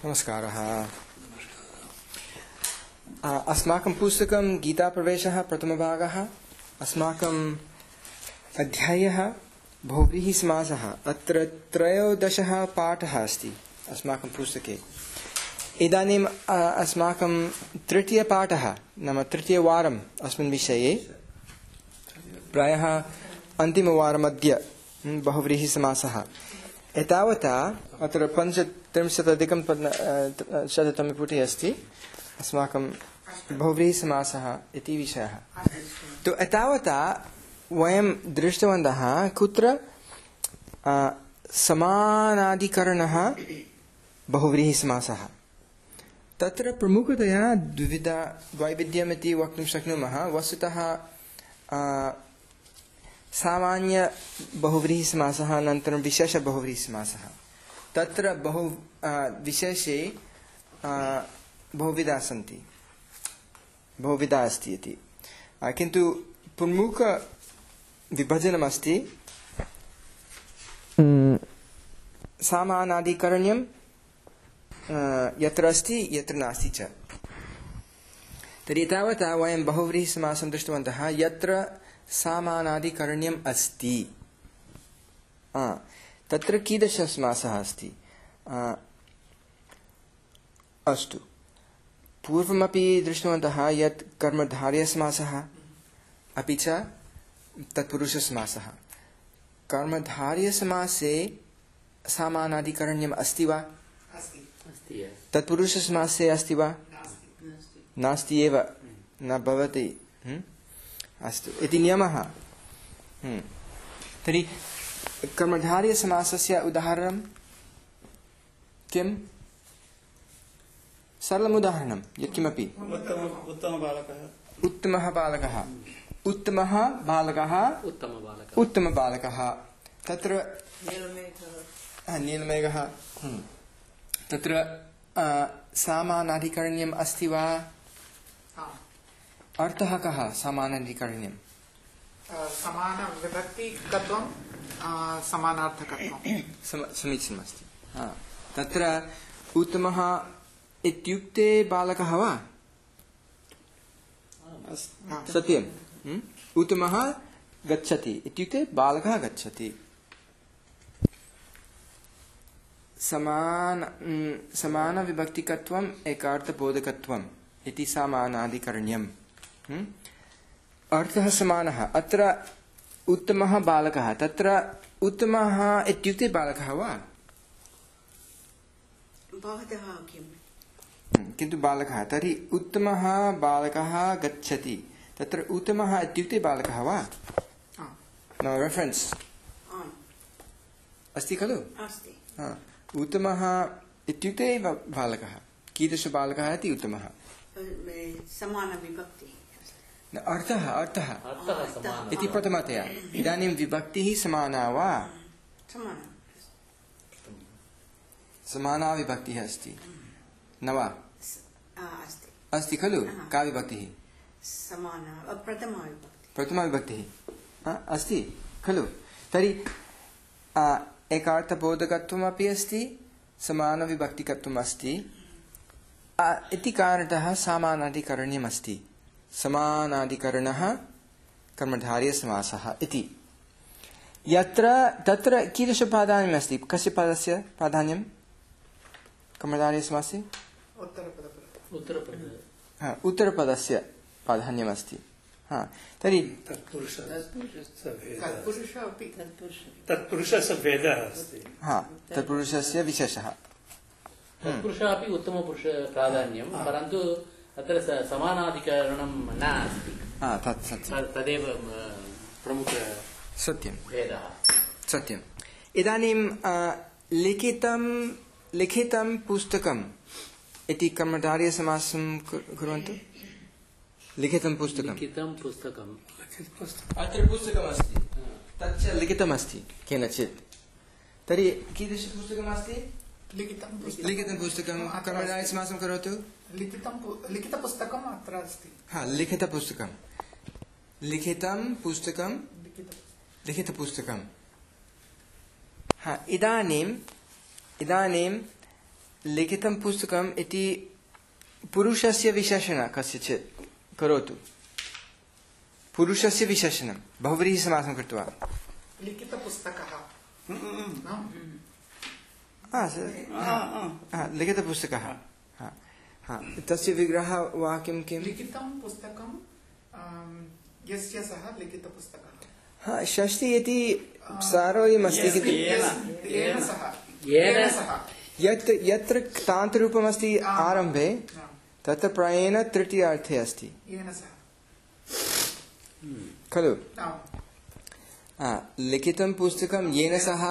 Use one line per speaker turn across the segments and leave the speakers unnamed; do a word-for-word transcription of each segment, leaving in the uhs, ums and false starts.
नमस्कारः। अस्माकं पुस्तकं गीताप्रवेशः प्रथमभागः। अस्माकम् अध्यायः बहुव्रीहिसमासः। अत्र त्रयोदशः पाठः अस्ति अस्माकं पुस्तके। इदानीम् अस्माकं तृतीयपाठः नाम तृतीयवारम् अस्मिन् विषये, प्रायः अन्तिमवारमद्य बहुव्रीहिसमासः। एतावता अत्र पञ्चत्रिंशदधिकं शततमे पुटे अस्ति अस्माकं बहुव्रीहिसमासः इति विषयः। तो एतावता वयं दृष्टवन्तः कुत्र समानाधिकरणः बहुव्रीहिसमासः। तत्र प्रमुखतया द्विविधा द्वैविध्यमिति वक्तुं शक्नुमः। वस्तुतः सामान्य बहुव्रीहिसमासः अनन्तरं विशेष बहुव्रीहिसमासः। तत्र बहु विशेषे बहुविधा सन्ति, बहुविधा अस्ति इति। किन्तु प्रमुख विभजनमस्ति सामानाधिकरण्यं यत्र अस्ति यत्र नास्ति च। तर्हि तावता वयं बहुव्रीहिसमासं दृष्टवन्तः यत्र सामानाधिकरण्यम् अस्ति। तत्र कीदृशसमासः अस्ति? अस्तु, पूर्वमपि दृष्टवन्तः यत् कर्मधारयसमासः अपि च तत्पुरुषसमासः। कर्मधारयसमासे सामानाधिकरण्यम् अस्ति वा? तत्पुरुषसमासे अस्ति वा? नास्ति एव, न भवति। अस्तु इति नियमः। तर्हि कर्मधारयसमासस्य उदाहरणं किं? सरलम् उदाहरणं यत्किमपि। उत्तमः बालकः उत्तमः बालकः उत्तमबालकः। तत्र नीलमेघः। तत्र सामानाधिकरण्यम् अस्ति वा? अर्थः कः सामानाधिकरण्यं?
समानविभक्तिकत्वं समानार्थकत्वं।
समीचीनमस्ति। तत्र उत्तमः इत्युक्ते बालकः वा? सत्यम्। उत्तमः गच्छति इत्युक्ते बालकः गच्छति। समान समानविभक्तिकत्वम् एकार्थबोधकत्वम् इति समानाधिकरण्यम्। अर्थः समानः। अत्र उत्तमः बालकः, तत्र उत्तमः इत्युक्ते बालकः वा? किन्तु बालकः। तर्हि उत्तमः बालकः गच्छति, तत्र उत्तमः इत्युक्ते बालकः वा? नो रेफरेन्स् अस्ति खलु? उत्तमः इत्युक्ते बालकः। कीदृशबालकः इति उत्तमः?
समानविभक्ति।
अर्थः अर्थः इति प्रथमतया। इदानीं विभक्तिः समाना वा? समाना विभक्तिः अस्ति न वा? अस्ति खलु? का विभक्तिः? प्रथमाविभक्तिः अस्ति खलु? तर्हि एकार्थबोधकत्वमपि अस्ति, समानविभक्तिकत्वम् अस्ति इति कारणतः समानाधिकरण्यमस्ति। समानाधिकरणः कर्मधारयसमासः इति। यत्र तत्र कीदृशप्राधान्यम् अस्ति? कस्य पदस्य प्राधान्यं कर्मधारयसमासे? उत्तरपदस्य प्राधान्यमस्ति। तर्हि तत्पुरुषस्य विशेषः।
तत्पुरुषः अपि उत्तमपुरुष प्राधान्यं, परन्तु अत्र समानाधिकरणं न अस्ति। तदेव प्रमुख
सत्यं
भेदः।
सत्यम्। इदानीं लिखितं लिखितं पुस्तकम् इति कर्मधारयसमासं कुर्वन्तु। लिखितं पुस्तकं
लिखितं पुस्तकम्
अत्र पुस्तकमस्ति, तच्च लिखितमस्ति केनचित्। तर्हि कीदृशं पुस्तकमस्ति? लिखितं पुस्तकं। कर्मधारयसमासं करोतु।
लिखितपुस्तकम् अत्र अस्ति।
हा, लिखितपुस्तकं लिखितं पुस्तकं लिखितपुस्तकं। हा, इदानीम् इदानीं लिखितं पुस्तकम् इति पुरुषस्य विशेषण कस्यचित् करोतु पुरुषस्य विशेषणं बहुव्रीहिसमासं कृत्वा
लिखितपुस्तकः
लिखितपुस्तकः तस्य विग्रहवाक्यं किं
लिखितं पुस्तकं यस्य सः लिखितपुस्तकः
हाँ षष्ठी इति सारोयमस्ति यत्र यत्र क्तान्तरूपमस्ति आरम्भे तत्र प्रायेण तृतीयार्थे अस्ति खलु लिखितं पुस्तकं येन सह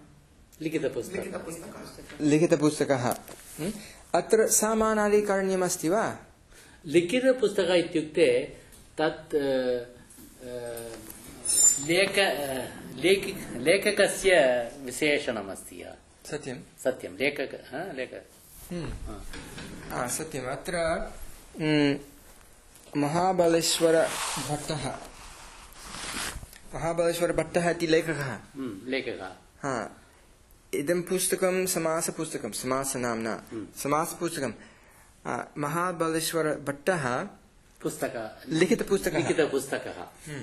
लिखितपुस्तकः अत्र समानादिकरण्यमस्ति वा
लिखितपुस्तकः इत्युक्ते तत् लेख लेखकस्य विशेषणमस्ति
सत्यं
सत्यं लेखक लेखक
सत्यम् अत्र महाबलेश्वरभट्टः महाबलेश्वरभट्टः इति लेखकः
लेखकः
इदं पुस्तकं समासपुस्तकं समासनाम्ना समासपुस्तकं महाबलेश्वरभट्टः
पुस्तकः
लिखितपुस्तकः
लिखितपुस्तकः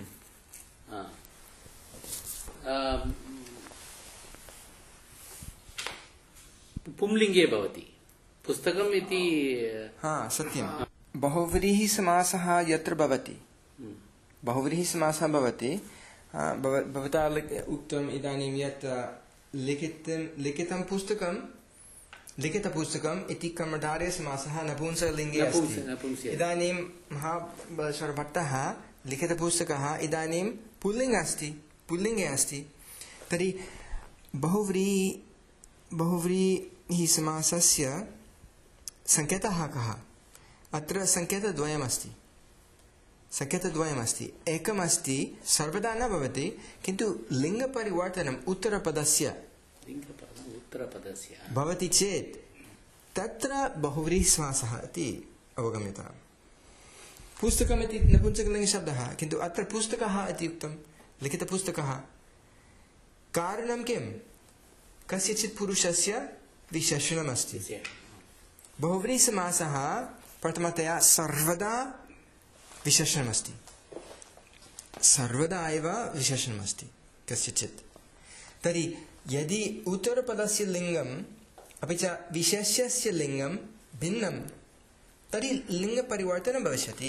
पुंलिङ्गे भवति पुस्तकम् इति
हा सत्यं बहुव्रीहिसमासः यत्र भवति बहुव्रीहिसमासः भवति भवता उक्तम् इदानीं यत् लिखितं लिखितं पुस्तकं लिखितपुस्तकम् इति कर्मधारयसमासः नपुंसकलिङ्गे अस्ति इदानीं महाबलेश्वरभट्टः लिखितपुस्तकः इदानीं पुल्लिङ्गे अस्ति पुल्लिङ्गे अस्ति तर्हि बहुव्रीहि बहुव्रीहिसमासस्य सङ्केतः कः अत्र सङ्केतद्वयमस्ति सङ्केतद्वयमस्ति एकमस्ति सर्वदा न भवति किन्तु लिङ्गपरिवर्तनम् उत्तरपदस्य
उत्तरपदस्य
भवति चेत् तत्र बहुव्रीहिसमासः इति अवगम्यताम् पुस्तकमिति नपुंसकलिङ्गशब्दः किन्तु अत्र पुस्तकः इति उक्तं लिखितपुस्तकः कारणं किं कस्यचित् पुरुषस्य विशेषणमस्ति बहुव्रीहिसमासः प्रथमतया सर्वदा विशेषणमस्ति सर्वदा एव विशेषणमस्ति कस्यचित् तर्हि यदि उत्तरपदस्य लिङ्गम् अपि च विशेष्यस्य लिङ्गं भिन्नं तर्हि लिङ्गपरिवर्तनं भविष्यति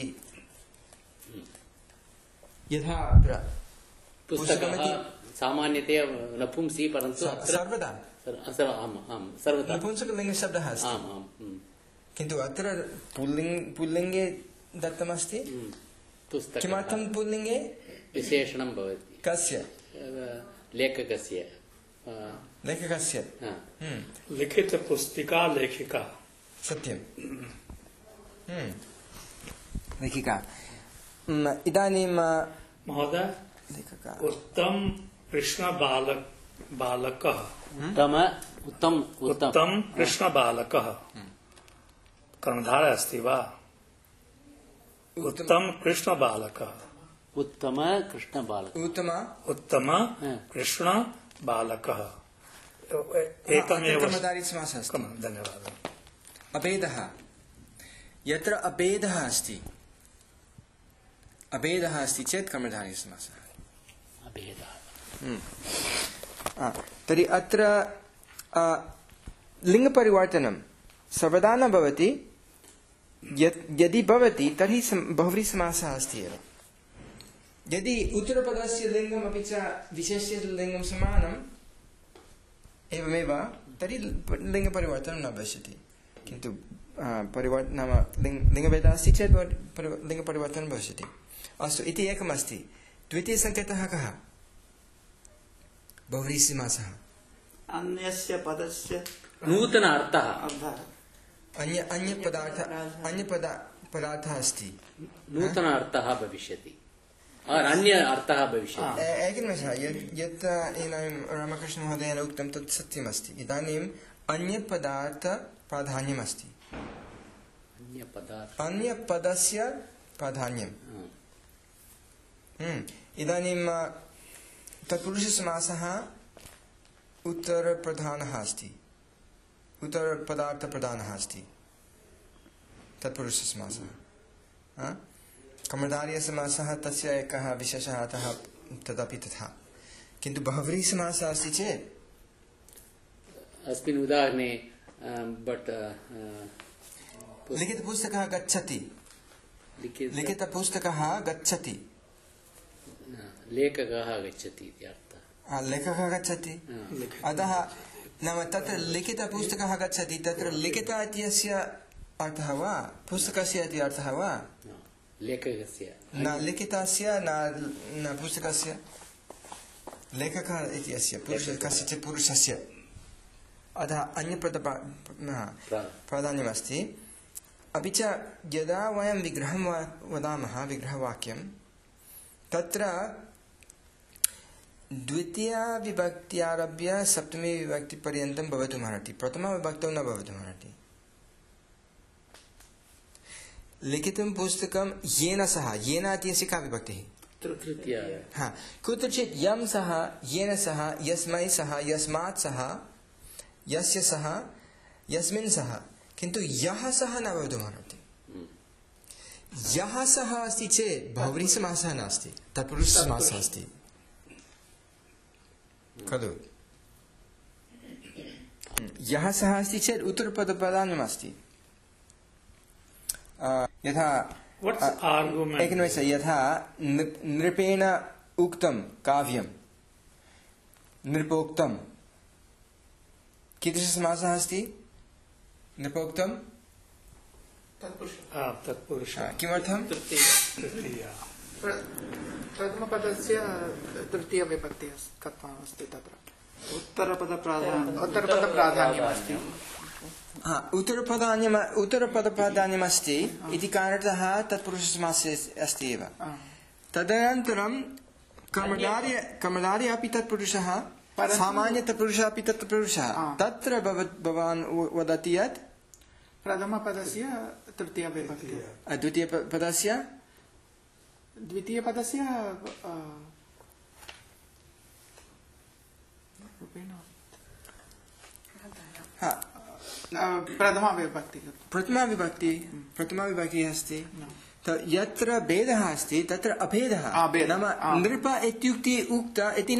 यथा अत्र
पुस्तकः सामान्यतया नपुंसि परन्तु
सर्वदा
आम् आम् सर्वदा
नपुंसकलिङ्गशब्दः अस्ति
आम् आम्
किन्तु अत्र पुल्लिङ्ग पुल्लिङ्गे दत्तमस्ति किमर्थं पुल्लिङ्गे
विशेषणं भवति
कस्य
लेखकस्य
लेखकस्य
लिखितपुस्तिका लेखिका
सत्यं लेखिका इदानीं
महोदय
लेखिका
उत्तम कृष्ण बालक बालकः
उत्तम उत्तम
उत्तम कृष्ण बालकः कर्मधारः अस्ति वा उत्तम कृष्ण बालकः
उत्तम कृष्ण बालकः
उत्तम
उत्तम कृष्ण बालकः एकमेव
कर्मधारयसमासः अस्ति
धन्यवादः
अभेदः यत्र अभेदः अस्ति अभेदः अस्ति चेत् कर्मधारयसमासः
अभेदः
तर्हि अत्र लिङ्गपरिवर्तनं सर्वदा न भवति यदि भवति तर्हि बहुव्रीहिसमासः अस्ति एव यदि उत्तरपदस्य लिङ्गम् अपि च विशेष्यस्य लिङ्गं समानम् एवमेव तर्हि लिङ्गपरिवर्तनं न भविष्यति किन्तु परिवर् नाम लिङ्गभेदः अस्ति चेत् लिङ्गपरिवर्तनं भविष्यति अस्तु इति एकमस्ति द्वितीयसङ्केतः कः बहुव्रीहिसमासः
अन्यस्य पदस्य
नूतन अर्थः
अन्य अन्य पदार्थ अन्य पदा पदार्थः अस्ति
नूतन अर्थः भविष्यति अन्य अर्थः भविष्यति
एकनिमेषः यत् इदानीं रामकृष्णमहोदयेन उक्तं तत् सत्यमस्ति इदानीम् अन्यपदार्थ प्राधान्यमस्ति
अन्यपदार्थ
अन्यपदस्य प्राधान्यम् इदानीं तत्पुरुषसमासः उत्तरप्रधानः अस्ति उत्तरपदार्थप्रधानः अस्ति तत्पुरुषसमासः। कर्मधारयसमासः तस्य एकः विशेषः, अतः तदपि तथा। किन्तु बहुव्रीहिसमासः अस्ति चेत्
अस्मिन् उदाहरणे बट्
लिखितपुस्तकः गच्छति, लिखितपुस्तकः गच्छति,
लेखकः गच्छति इति अर्थः।
लेखकः गच्छति, अतः नाम तत्र लिखितपुस्तकः गच्छति, तत्र लिखित इत्यस्य अर्थः वा पुस्तकस्य इति अर्थः वा?
लेखकस्य
न लिखितस्य न न पुस्तकस्य, लेखकः इत्यस्य पुरुषः कस्यचित् पुरुषस्य, अतः अन्यप्रधान्यमस्ति। अपि च यदा वयं विग्रहं वदामः, विग्रहवाक्यं, तत्र द्वितीयाविभक्त्यारभ्य सप्तमी विभक्तिपर्यन्तं भवितुमर्हति, प्रथमाविभक्तौ न भवितुमर्हति। लिखितं पुस्तकं येन सह, येन इत्यस्य का विभक्तिः?
तृतीया।
हा, कुत्रचित् यं सह, येन सह, यस्मै सह, यस्मात् सह, यस्य सह, यस्मिन् सह, किन्तु यः सह न भवितुमर्हति। यः सह अस्ति चेत् बहुव्रीहिसमासः नास्ति, तत्पुरुषसमासः अस्ति खलु। यः सः अस्ति चेत् उत्तरपदप्रधानमस्ति। यथा एकनिमेष, यथा नृपेण उक्तं काव्यं, नृपोक्तं, कीदृशसमासः अस्ति? नृपोक्तं
तत्पुरुषः।
किमर्थं?
प्रथमपदस्य तृतीयविभक्तिः कथम् अस्ति तत्र?
उत्तरपदप्राधान्यम्
उत्तरपदप्राधान्यमस्ति।
हा, उत्तरपदान्यम उत्तरपदप्राधान्यमस्ति इति कारणतः तत्पुरुषसमासः अस्ति एव। तदनन्तरं कर्मधारय कर्मधारय अपि तत्पुरुषः, सामान्यतत्पुरुषः अपि तत्पुरुषः। तत्र भवान् वदति यत्
प्रथमपदस्य तृतीयविभक्तिः,
द्वितीयपदस्य
द्वितीयपदस्य प्रथमा विभक्ति
प्रथमा विभक्ति प्रथमा विभक्ति अस्ति। यत्र भेदः अस्ति तत्र अभेदः, नाम नृप इत्युक्ते उक्त इति न।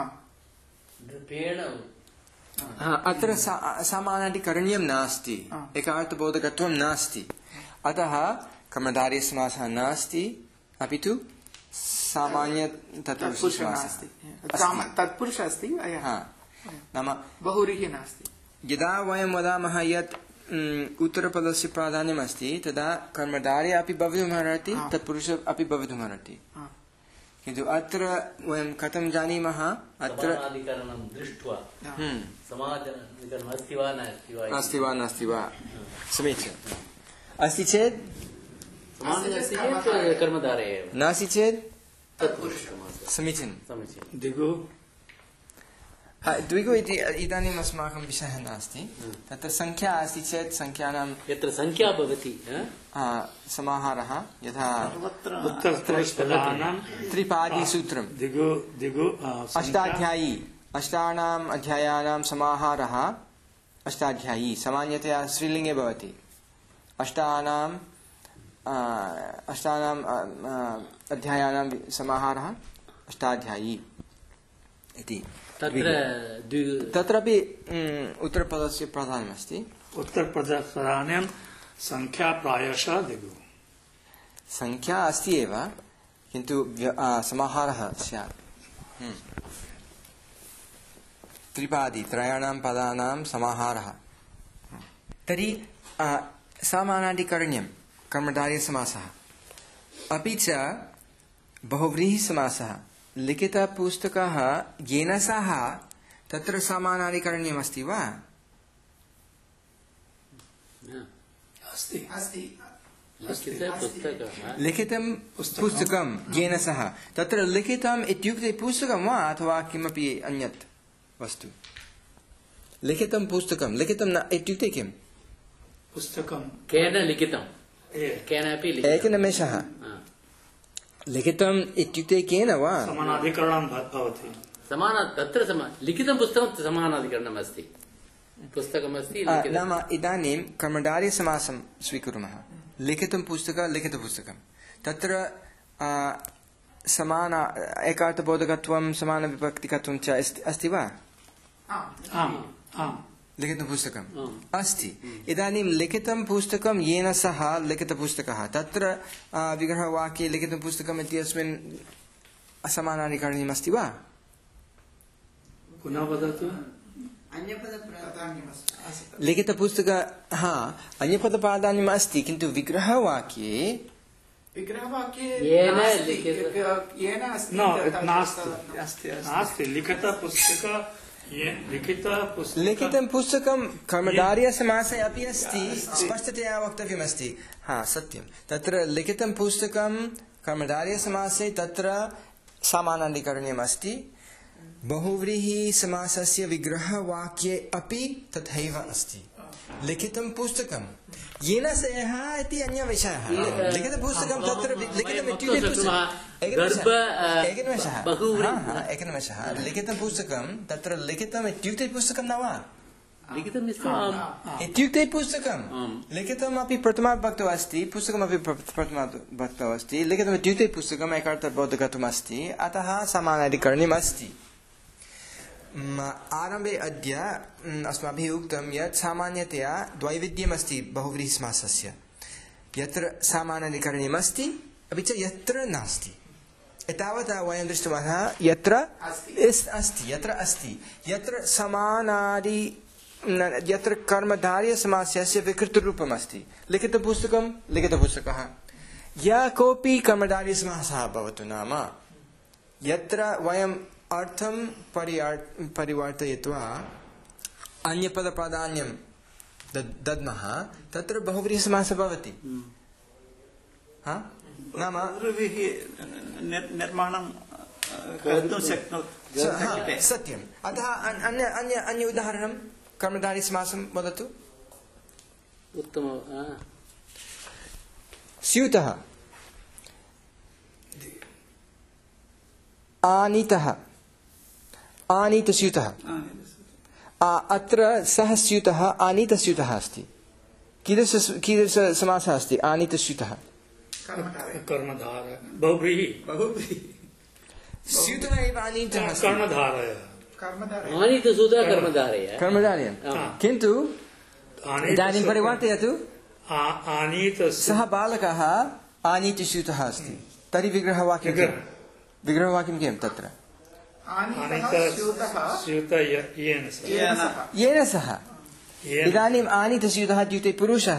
अत्र सामानादिकरण्यं नास्ति, एकार्थबोधकत्वं नास्ति, अतः कर्मधारयसमासः नास्ति, अपि तु सामान्य तत्पुरुषसमासः
तत्पुरुषः अस्ति,
नाम
बहुव्रीहिः नास्ति।
यदा वयं वदामः यत् उत्तरपदस्य प्राधान्यमस्ति तदा कर्मधारय अपि भवितुमर्हति, तत्पुरुष अपि भवितुमर्हति। किन्तु अत्र वयं कथं जानीमः? अत्र
दृष्ट्वा अस्ति वा
अस्ति वा नास्ति वा समीचीनम्। अस्ति चेत्
कर्मधारय,
नास्ति चेत्
समीचीनं।
दिगु
द्विगु इति इदानीम् अस्माकं विषयः नास्ति। तत्र संख्या अस्ति चेत् संख्यानां
यत्र संख्या भवति
समाहारः, यथा
त्रिपादीसूत्रं दिगु दिगु
अष्टाध्यायी, अष्टानाम् अध्यायानां समाहारः अष्टाध्यायी, सामान्यतया स्त्रीलिङ्गे भवति। अष्टानाम् अष्टानाम् अध्यायानां समाहारः अष्टाध्यायी इति। तत्रापि उत्तरपदस्य प्राधान्यमस्ति।
उत्तरपदप्राधान्यं संख्या प्रायशः दिगु।
संख्या अस्ति एव, किन्तु समाहारः स्यात्। त्रिपादी, त्रयाणां पदानां समाहारः। तर्हि सामानादिकरण्यं कर्मधारयसमासः, अपि च बहुव्रीहिसमासः। लिखितपुस्तकः येन सह, तत्र समानादिकरण्यमस्ति वा? लिखितं पुस्तकं येन सह, तत्र लिखितम् इत्युक्ते पुस्तकं वा अथवा किमपि अन्यत् वस्तु? लिखितं पुस्तकं, लिखितं न इत्युक्ते किम्?
पुस्तकं
केन लिखितं, केनापि लिखितं।
एकनिमेषः, लिखितम् इत्युक्ते केन वा?
समानाधिकरणं भवति।
समान तत्र समान लिखितं पुस्तकं समानाधिकरणम् अस्ति। पुस्तकमस्ति
आ, नाम इदानीं कर्मधारयसमासं स्वीकुर्मः। लिखितं पुस्तकं लिखितपुस्तकं तत्र आ, समान एकार्थबोधकत्वं समानविभक्तिकत्वं च अस्ति अस्ति वा?
आम् आम्
लिखितं पुस्तकम् अस्ति। इदानीं लिखितं पुस्तकं येन सह लिखितपुस्तकः तत्र विग्रहवाक्ये लिखितं पुस्तकम् इत्यस्मिन् असमानानि करणीयमस्ति वा?
पुनः वदतु।
लिखितपुस्तक हा अन्यपदप्राधान्यम् अस्ति किन्तु विग्रहवाक्ये
विग्रहवाक्ये
येन
नास्ति।
लिखित-
येन अस्ति
न
तथा-
नास्ति
अस्ति
नास्ति लिखितपुस्तक लिखितपुस्तक
लिखितं पुस्तकं कर्मधारयसमासे अपि अस्ति स्पष्टतया वक्तव्यमस्ति। हा सत्यं तत्र लिखितं पुस्तकं कर्मधारयसमासे तत्र समानानि करणीयमस्ति। बहुव्रीहिसमासस्य विग्रहवाक्ये अपि तथैव अस्ति। लिखितं पुस्तकं येन सह इति अन्यविषयः। लिखितपुस्तकं तत्र लिखितम् इत्युक्ते पुस्तकम् एकनिमेषः एकनिमेषः लिखितं पुस्तकं तत्र लिखितम् इत्युक्ते पुस्तकं न वा?
लिखितमस्ति
इत्युक्ते पुस्तकं लिखितमपि प्रथमाविभक्तौ अस्ति पुस्तकमपि प्रथमाविभक्तौ अस्ति। लिखितम् इत्युक्ते पुस्तकम् एकार्थबोधकत्वम् अस्ति अतः समानानि करणीयम् अस्ति। आरम्भे अद्य अस्माभिः उक्तं यत् सामान्यतया द्वैविध्यमस्ति बहुव्रीहिसमासस्य यत्र सामानानि करणीयमस्ति अपि च यत्र नास्ति। एतावता वयं दृष्टवन्तः यत्र अस्ति यत्र अस्ति यत्र समानानि यत्र कर्मधारयसमासस्य विकृतरूपम् अस्ति। लिखितपुस्तकं लिखितपुस्तकः यः कोऽपि कर्मधारयसमासः भवतु नाम यत्र वयम् अर्थं परिवर्तयित्वा अन्यपदप्राधान्यं दद्मः तत्र बहुव्रीहिसमासः भवति। हा नाम
निर्माणं कर्तुं शक्नोति
सत्यम्। अतः अन्य अन्य अन्य उदाहरणं कर्मधारयसमासं वदतु।
उत्तम
स्यूतः आनीतः आनीतस्यूतः अत्र सः स्यूतः आनीतस्यूतः अस्ति। कीदृश कीदृशसमासः अस्ति आनीतस्यूतः?
कर्मधारय बहुव्रीहि
स्यूतः एव आनीतः अस्ति।
कर्मधारय
आनीतसूतः कर्मधारय
कर्मधारयं किन्तु इदानीं परिवर्तयतु। सः बालकः आनीतस्यूतः अस्ति तर्हि विग्रहवाक्यं किं? विग्रहवाक्यं किं तत्र? येन सह। इदानीम् आनीतस्यूतः इत्युक्ते पुरुषः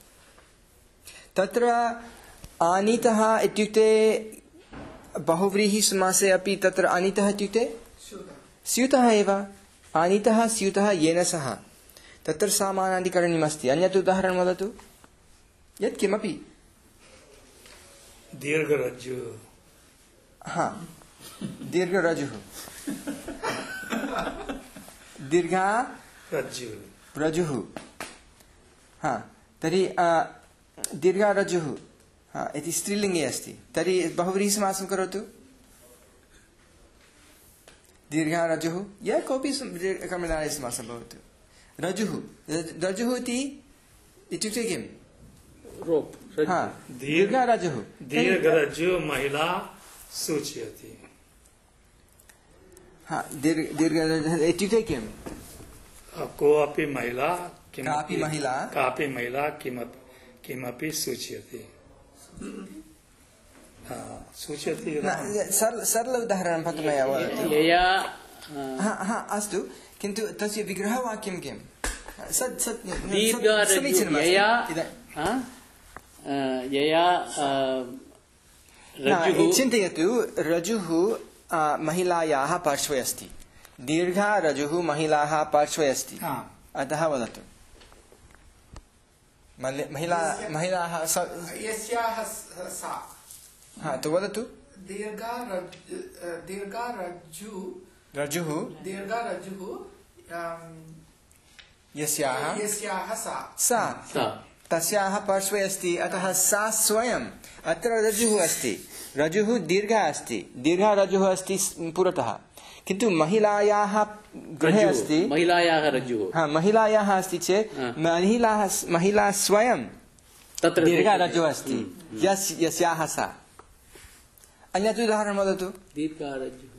तत्र आनीतः इत्युक्ते बहुव्रीहिसमासे अपि तत्र आनीतः इत्युक्ते स्यूतः एव। आनीतः स्यूतः येन सह तत्र समानानि करणीयमस्ति। अन्यत् उदाहरणं वदतु यत् किमपि।
दीर्घरज्जु
हा दीर्घरजुः दीर्घा
रज्जु
रजुः। हा तर्हि दीर्घा रजुः हा इति स्त्रीलिङ्गे अस्ति तर्हि बहुव्रीहिसमासं करोतु। दीर्घा रजुः यः कोऽपि कर्मधारयसमासः भवतु। रजुः रजुः इति इत्युक्ते किम्? हा दीर्घा रजुः
दीर्घरज्जु महिला सूचयति।
हा दीर्घ इत्युक्ते किम्?
कोऽपि महिला
कापि महिला
कापि महिला किमपि किमपि सूचयति। सूचयति
सरल उदाहरणं प्रथमया वदतु।
यया
हा हा अस्तु किन्तु तस्य विग्रहवाक्यं किं? सत् सत्
दीर्घरज्जु यया यया
चिन्तयतु रजुः महिलायाः पार्श्वे अस्ति। दीर्घा रजुः महिलाः पार्श्वे अस्ति अतः वदतु। महिला महिलाः
यस्याः सा
हा तु वदतु।
दीर्घा दीर्घा रज्जु
रजुः
दीर्घा रज्जुः
यस्याः
यस्याः सा
सा तस्याः पार्श्वे अस्ति अतः सा स्वयं अत्र रजुः अस्ति। रजुः दीर्घा अस्ति दीर्घा रजुः अस्ति पुरतः किन्तु महिलायाः गृहे
रज्जुः,
अस्ति
महिलायाः रज्जुः
हा महिलायाः अस्ति चेत् महिला महिला स्वयं
तत्र
दीर्घा रज्जुः अस्ति यस् यस्याः सा अन्यत् उदाहरणं वदतु
दीर्घा रज्जुः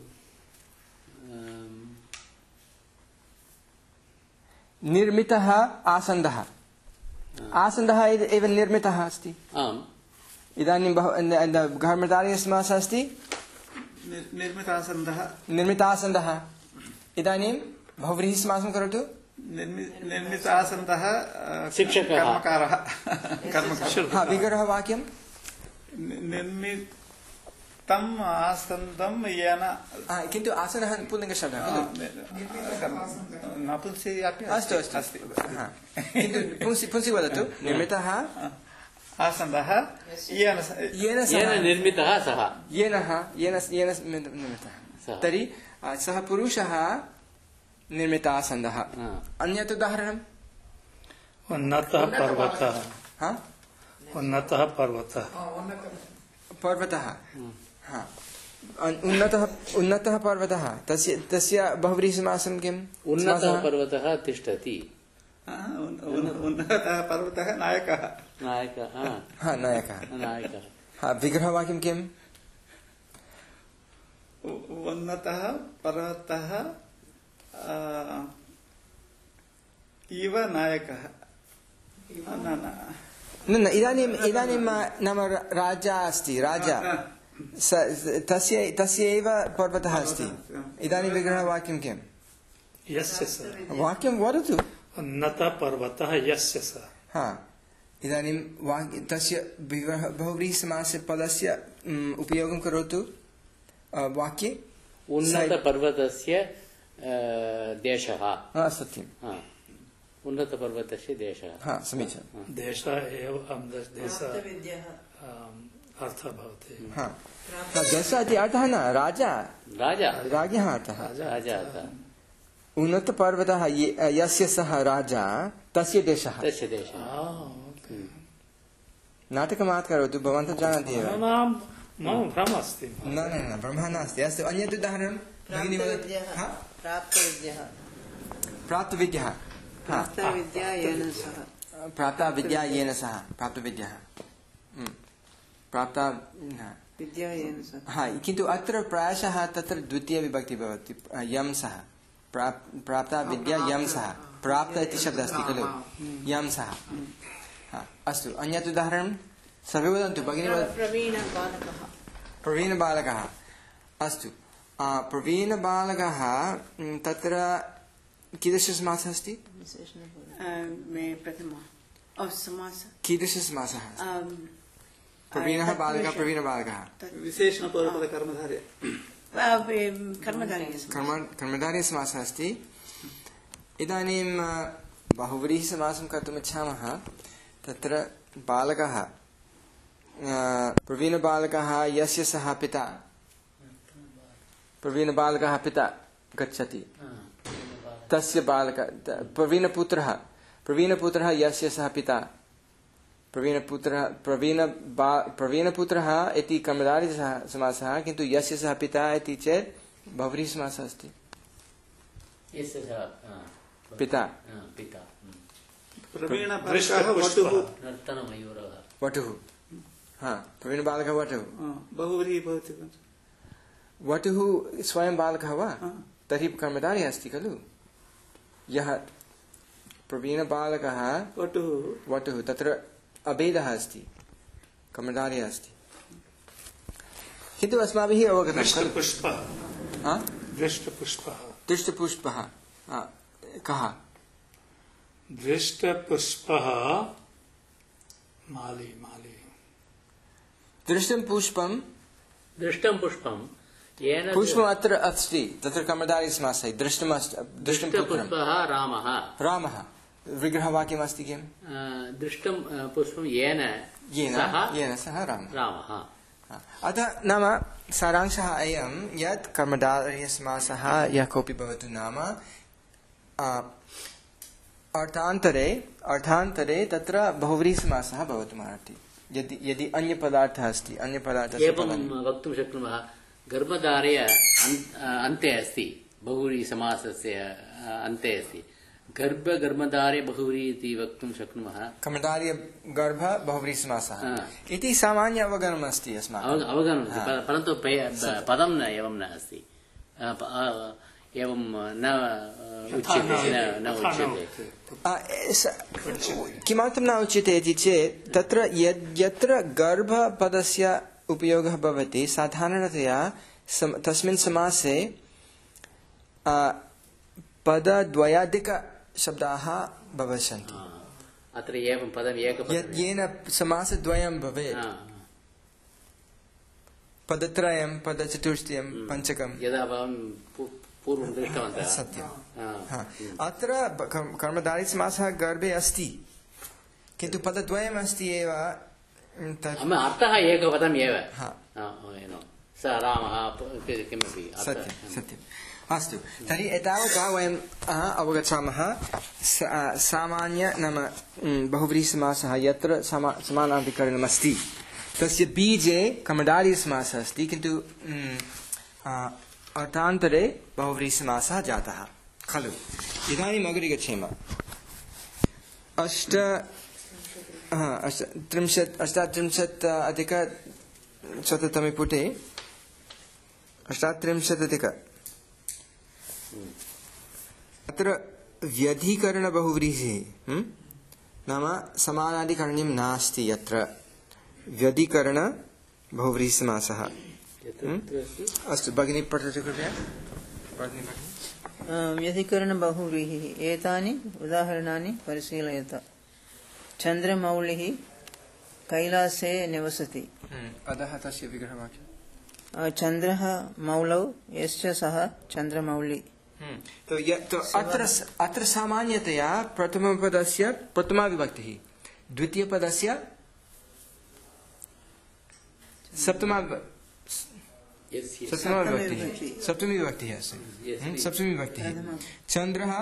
निर्मितः आसन्दः आसन्दः एव निर्मितः अस्ति
आम्
इदानीं बहु घर्मधारयसमासः अस्ति
निर्मितासन्दः
निर्मितासन्दः इदानीं बहुव्रीहिसमासं करोतु
निर्मितासन्दः
शिक्षकः
कर्मकारः कर्मकारः
हा विग्रह वाक्यं
निर्मितम् आसन्दं येन
किन्तु आसनः पुल्लिङ्गशब्दः खलु
नपुंसि अपि
अस्तु अस्तु अस्ति किन्तु पुंसि पुंसि वदतु निर्मितः
आसन्दः येन
येन
येन निर्मितः सः
येन येन येन निर्मितः तर्हि सः पुरुषः निर्मितासन्दः अन्यत् उदाहरणम्
उन्नतः पर्वतः
हा
उन्नतः पर्वतः
पर्वतः हा उन्नतः उन्नतः पर्वतः तस्य तस्य बहुव्रीहिसमासं किम्
उन्नतः पर्वतः तिष्ठति
उन्नतः पर्वतः नायकः
नायकः
हा नायकः
नायकः
हा विग्रहवाक्यं किम्
उन्नतः पर्वतः इव नायकः
न न इदानीम् इदानीं नाम राजा अस्ति राजा तस्य तस्य एव पर्वतः अस्ति इदानीं विग्रहवाक्यं किम्
यस्य स
वाक्यं वदतु
उन्नतः पर्वतः यस्य स
हा इदानीं वाक्य तस्य विग्रह बहुव्रीहिसमासे पदस्य उपयोगं करोतु वाक्ये
उन्नतपर्वतस्य देशः
सत्यम्
उन्नतपर्वतस्य देशः
हा समीचीनं
देशः एव देशः अर्थः भवति
हा देशः इति अर्थः न राजा
राजा
राज्ञः अर्थः
राजा
उन्नतपर्वतः यस्य सः राजा तस्य देशः
तस्य देशः
नाटकमात् करोतु भवन्तः जानन्ति एव
मम भ्रमः अस्ति
न न न भ्रमः नास्ति अस्तु अन्यत् उदाहरणं प्राप्तविद्यः
प्राप्तविद्या येन सह
प्राप्ता विद्या येन सह प्राप्तविद्यः प्राप्ता
विद्या येन सह
हा किन्तु अत्र प्रायशः तत्र द्वितीयविभक्ति भवति यं सः प्राप्ता विद्या यं सः प्राप्त इति शब्दः अस्ति खलु यं सः अस्तु अन्यत् उदाहरणं सर्वे वदन्तु भगिनी
प्रवीणबालकः
प्रवीणबालकः अस्तु प्रवीणबालकः तत्र कीदृशसमासः अस्ति कीदृशसमासः प्रवीणः बालकः प्रवीणबालकः
विशेषणपूर्वपदकर्मधारय
कर्मधारयसमासः अस्ति इदानीं बहुव्रीहिसमासं कर्तुम् इच्छामः तत्र बालकः प्रवीणबालकः यस्य सः पिता प्रवीणबालकः पिता गच्छति तस्य बालक प्रवीणपुत्रः प्रवीणपुत्रः यस्य सः पिता प्रवीणपुत्रः प्रवीण प्रवीणपुत्रः इति कर्मधारयसमासः किन्तु यस्य सः पिता इति चेत् बहुव्रीहिसमासः अस्ति पिता वटुः हा प्रवीणबालकः वटुः
बहुव्रीहि भवति
वटुः स्वयं बालकः वा तर्हि कर्मधारी अस्ति खलु यः प्रवीणबालकः
वटुः
वटुः तत्र अभेदः अस्ति कर्मधारी अस्ति किन्तु अस्माभिः अवगतं
दृष्टपुष्पः
हा
दृष्टपुष्पः
दृष्टपुष्पः कः
दृष्टपुष्पः माली माली
दृष्टं पुष्पं
दृष्टं पुष्पं येन
पुष्पम् अत्र अस्ति तत्र कर्मधारयसमासः दृष्टम् दृष्टं
पुष्पः रामः
रामः विग्रहवाक्यमस्ति किम्
दृष्टं पुष्पं येन
येन येन सह रामः
रामः
अतः नाम सारांशः अयं यत् कर्मधारयसमासः यः कोऽपि भवतु नाम अर्थान्तरे अर्थान्तरे तत्र बहुव्रीहिसमासः भवितुमर्हति यदि यदि अन्यपदार्थः अस्ति अन्यपदार्थः
एवं वक्तुं शक्नुमः गर्भधारय अन्ते अस्ति बहुव्रीहि समासस्य अन्ते अस्ति गर्भ गर्भधारे बहुव्रीहि इति वक्तुं शक्नुमः
कर्मधारय गर्भ बहुव्रीहि समासः इति सामान्य अवगमनम् अस्ति अस्माकम्
अवगमनं परन्तु पदं न एवं न अस्ति एवं न उच्यते न उच्यते
किमर्थं न उच्यते इति चेत् तत्र यत्र गर्भपदस्य उपयोगः भवति साधारणतया तस्मिन् समासे पदद्वयाधिकशब्दाः भविष्यन्ति
अत्र एवं पदम् एकपदं
येन समासद्वयं भवेत् पदत्रयं पदचतुष्टयं पञ्चकं
यदा भवान् पूर्वं दृष्टवन्तः
सत्यम् अत्र कर्मधारय समासः गर्भे अस्ति किन्तु पदद्वयम् अस्ति एव
अर्थः एकपदम् एव स रामः किमपि
सत्यं सत्यम् अस्तु तर्हि एतावता वयम् अवगच्छामः सामान्य नाम बहुव्रीहि समासः यत्र समानाधिकरणमस्ति तस्य बीजे कर्मधारय समासः अस्ति किन्तु अर्थान्तरे बहुव्रीहि समासः जातः खलु इदानीम् अग्रे गच्छेम अष्ट त्रिंशत् अष्टात्रिंशत् अधिक शततमे पुटे अष्टात्रिंशत् अधिक अत्र व्यधिकरण बहुव्रीहिः नाम समानाधिकरण्यं नास्ति यत्र व्यधिकरण बहुव्रीहि समासः अस्तु भगिनी पठतु कृपया
व्यधिकरण बहुव्रीहिः एतानि उदाहरणानि परिशीलयत चन्द्रमौलिः कैलासे निवसति
अधः तस्य विग्रहवाक्यं
चन्द्रः मौलौ यश्च सः चन्द्रमौली
तो तो अत्र अत्र सामान्यतया प्रथमपदस्य प्रथमा विभक्तिः द्वितीयपदस्य सप्तमा सप्तमा विभक्तिः सप्तमी विभक्तिः अस्ति सप्तमी विभक्तिः चन्द्रः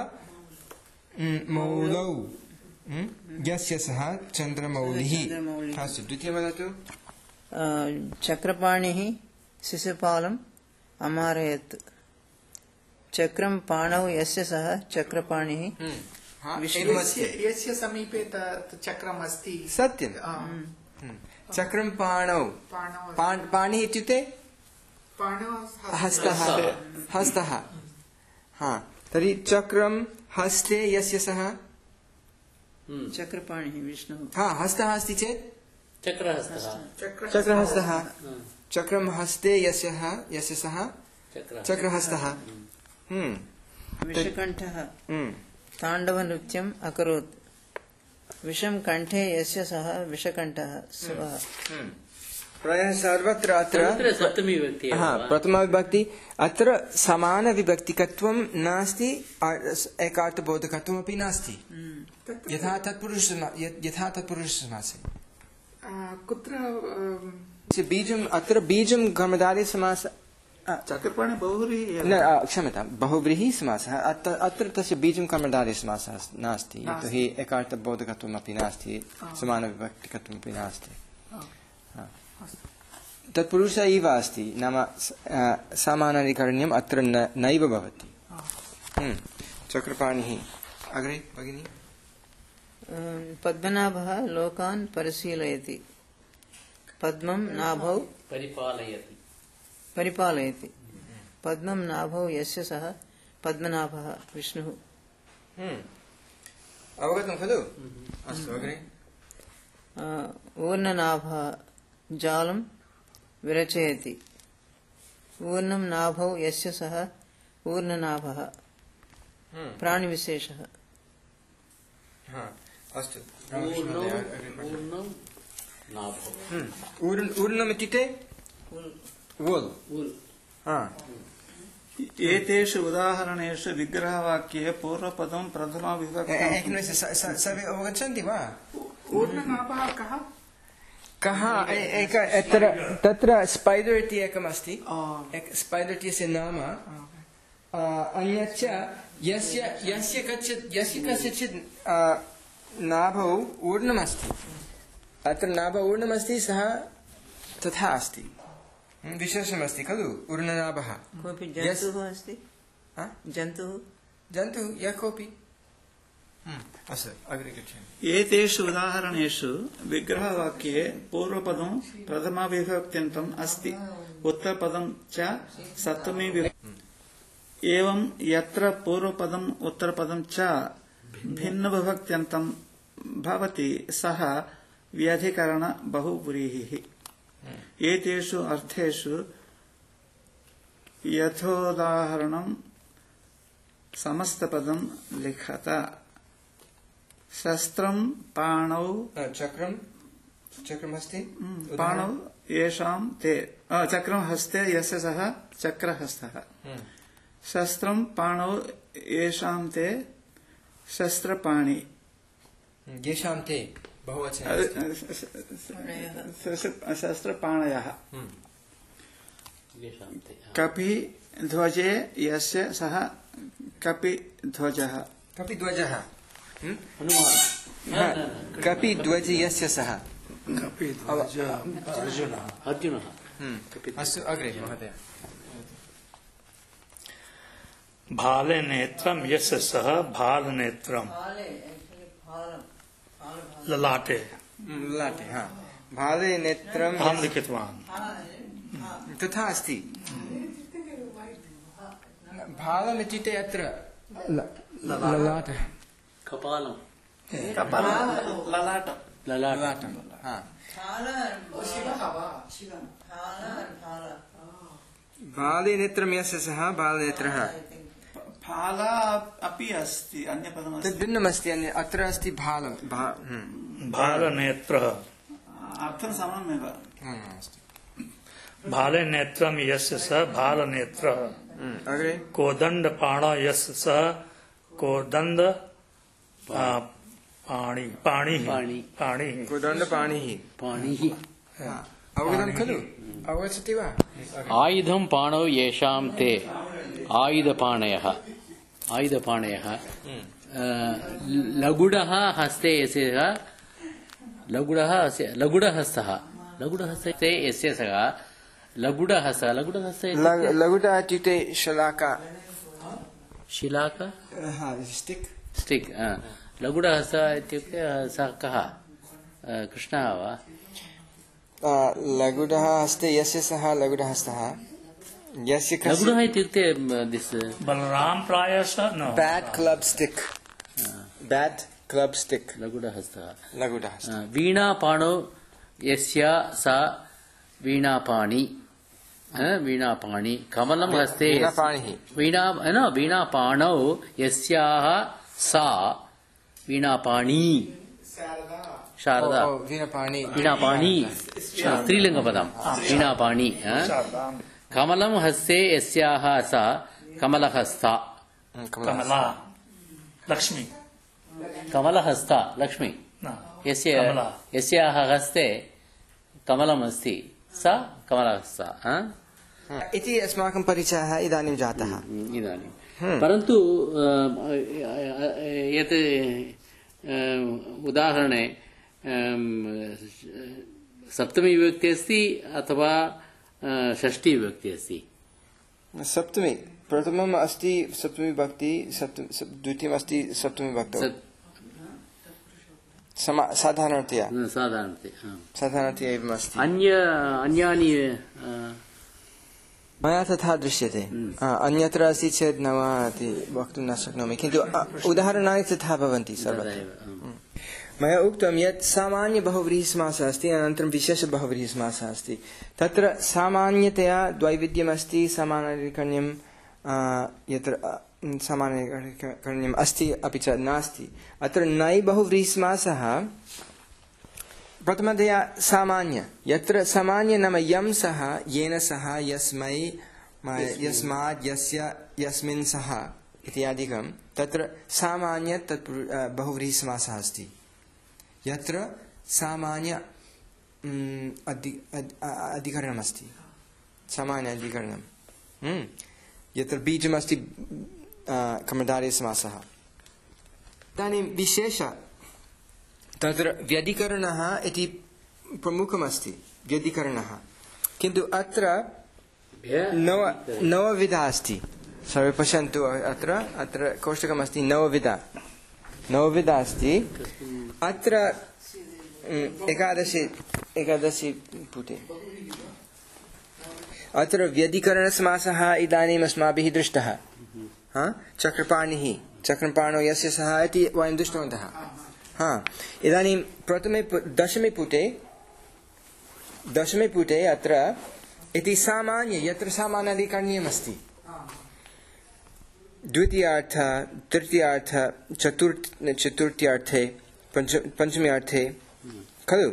मौलौ यस्य सः चन्द्रमौलिः अस्तु द्वितीयं वदतु
चक्रपाणिः शिशुपालम् अमारयत् चक्रं पाणौ यस्य सः चक्रपाणिः
यस्य समीपे चक्रम् अस्ति
सत्यं चक्रं पाणौ पाणिः इत्युक्ते हस्तः हस्तः हा तर्हि चक्रं हस्ते यस्य सः
चक्रपाणिः विष्णुः
हा हस्तः अस्ति चेत्
चक्रहस्तः
चक्रहस्तः चक्रं हस्ते यस्य यस्य सः चक्रहस्तः
विषकण्ठः ताण्डवनृत्यम् अकरोत् विषं कण्ठे यस्य सः विषकण्ठः स्वः
प्रायः सर्वत्र अत्र
सप्तमी विभक्ति
हा प्रथमा विभक्ति अत्र समानविभक्तिकत्वं नास्ति एकार्थबोधकत्वमपि नास्ति यथा तत्पुरुष यथा तत्पुरुषसमासे
कुत्र
बीजम् अत्र बीजं कर्मधारय समासः
चक्रपाणि बहुव्रीहि
न क्षम्यतां बहुव्रीहि समासः अत्र तस्य बीजं कर्मधारय समासः नास्ति यतोहि एकार्थबोधकत्वमपि नास्ति समानविभक्तिकत्वमपि नास्ति तत्पुरुष एव अस्ति नाम सामानाधिकरण्यम् अत्र नैव भवति चक्रपाणिः अग्रे भगिनी
पद्मनाभः लोकान् परिशीलयति पद्मं नाभौ
परिपालयति
परिपालयति पद्मं नाभौ यस्य सः पद्मनाभः विष्णुः
अवगतं खलु अस्तु अग्रे
ऊर्णनाभः जालं विरचयति ऊर्णं नाभौ यस्य सः ऊर्णनाभः प्राणिविशेषः
अस्तु
ऊर्णम्
इत्युक्ते वोल्
एतेषु उदाहरणेषु विग्रहवाक्ये पूर्वपदं प्रथमा विभक्ति
सर्वे अवगच्छन्ति वा
ऊर्णनाभः कः
कः एक तत्र स्पैडर् इति एकम् अस्ति स्पैडर् इत्यस्य नाम अन्यच्च यस्य यस्य कश्चित् यस्य कस्यचित् नाभौ ऊर्णमस्ति अत्र नाभौ ऊर्णमस्ति सः तथा अस्ति विशेषमस्ति खलु ऊर्णनाभः
कोऽपि
Yes.
जन्तुः अस्ति
हा?
जन्तुः
जन्तुः यः कोऽपि अस्तु अग्रे गच्छामि
एतेषु उदाहरणेषु विग्रहवाक्ये पूर्वपदं प्रथमाविभक्त्यन्तम् अस्ति उत्तरपदं च सप्तमी विभक्ति एवं यत्र पूर्वपदम् उत्तरपदं च भिन्नविभक्त्यन्तं भवति सः व्यधिकरण बहुव्रीहिः एतेषु अर्थेषु यथोदाहरणं समस्तपदं लिखत शस्त्रं पाणौ
चक्रं चक्रमस्ति
पाणौ येषां ते अ, चक्रं हस्ते यस्य सः चक्रहस्तः शस्त्रं पाणौ येषां ते शस्त्रपाणि
येषां ते बहुवचने
शस्त्रपाणयः
येषां ते, हा।
कपि ध्वजे यस्य सः कपि ध्वजः
कपिध्वजः
हनुमान्
हा, कपिध्वज यस्य सः
अर्जुनः
अस्तु अग्रे महोदय
भाले नेत्रम यस्य सः भाल नेत्रम ललाटे
ललाटे हा भाले नेत्रम्
अहं लिखितवान्
तथा अस्ति भालम् इत्युक्ते अत्र ललाटः
कपालं
ललाटं
ललाट
ललाटं हा भाले नेत्रं यस्य सः बालनेत्रः
फाला अपि अस्ति अन्यपदमस्ति
तद् भिन्नमस्ति अन्य अत्र अस्ति भालं भा- हम्म।
भालनेत्रः
अर्थं समानमेव
हम्म, अस्तु
भाले नेत्रम यस्य सः भालनेत्रः
हम्म, अग्रे
कोदंड पाण यस्य सः कोदंड आ, पाणि पाणि
पाणि।
पाणि
कोदण्डपाणिः
पाणिः
हा, अवगतं खलु अवगच्छति वा
आयुधं पाणौ येषां ते आयुधपाणयः आयुधपाणयः अ, लघुडः हस्ते यस्य लघुडः अस्य- लघुडहस्तः लघुडहस्ते यस्य सः लघुडहस्तः लघुडहस्ते
लग- लघुटा इत्युक्ते शलाका
शिलाक
हा स्टिक्
स्टिक् लघुडहस्तः इत्युक्ते सः कः अ, कृष्णः वा
आ, लघुडः हस्ते यस्य सः लघुडहस्तः यस्य
लघुडः इत्युक्ते दिस्
बलराम प्रायशः न
bat club stick bat club stick
लघुडहस्तः
लघुडहस्तः
अ, वीणापाणौ यस्य सा वीणापाणि अ, वीणापाणि कमलं हस्ते
वीणापाणिः
वीणा न वीणापाणौ यस्याः सा वीणापाणि शारदा
ओ, ओ, वीणापाणि
वीणापाणि स्त्रीलिङ्गपदं वीणापाणि अ? कमलं हस्ते यस्याः सा कमलहस्ता
हम्म, कमला
कमला लक्ष्मी
कमलहस्ता लक्ष्मी
न
यस्य
कमला।
यस्याः हस्ते कमलमस्ति सा कमलहस्ता अ?
इति अस्माकं परिचयः इदानीं जातः
इदानीं परन्तु अ, यत् अ, उदाहरणे अम, सप्तमी विभक्ति अस्ति अथवा अ, षष्ठी विभक्ति अस्ति
सप्तमी प्रथमम् अस्ति सप्तमी भक्ति सप्त- सप्- द्वितीयम् अस्ति सप्तमी भक्तौ
सत्-
समा- साधारणतया
साधारणतया
साधारणतया एवम् अस्ति
अन्य अन्यानि अ,
मया तथा दृश्यते आ, अन्यत्र अस्ति चेत् न वा इति वक्तुं न शक्नोमि किन्तु आ, उदाहरणानि तथा भवन्ति सर्वदा
तथैव, अ,
मया उक्तं यत् सामान्य बहुव्रीहिसमासः अस्ति अनन्तरं विशेष बहुव्रीहिसमासः अस्ति तत्र सामान्यतया द्वैविध्यमस्ति समानाधिकरण्यं यत्र आ, समानाधिकरण्यम् अस्ति अपि च नास्ति अत्र नै बहुव्रीहिसमासः प्रथमतया सामान्य यत्र सामान्य नाम यं सः येन सः यस्मै मा- यस्मात् यस्य यस्मिन् सः इत्यादिकं तत्र सामान्य तत् बहुव्रीहिसमासः अस्ति यत्र सामान्य म्, अधि अद्- अ- अधिकरणमस्ति सामान्य अधिकरणं म्, यत्र बीजमस्ति कर्मधारयसमासः इदानीं विशेष तत्र व्यधिकरणः इति प्रमुखमस्ति व्यधिकरणः किन्तु अत्र नव नवविधा अस्ति सर्वे पश्यन्तु अत्र अत्र कोष्टकमस्ति नवविधा नवविधा अस्ति अत्र एकादशे एकादशे पुटे अत्र व्यधिकरणसमासः इदानीम् अस्माभिः दृष्टः चक्रपाणिः चक्रपाणौ यस्य सः इति वयं दृष्टवन्तः हा इदानीं प्रथमे दशमे पुटे दशमे पुटे अत्र इति सामान्य यत्र सामान्याधिकरणीयमस्ति द्वितीयार्थ तृतीयार्थ चतुर्थ चतुर्थ्यार्थे पञ्च पञ्चम्यार्थे खलु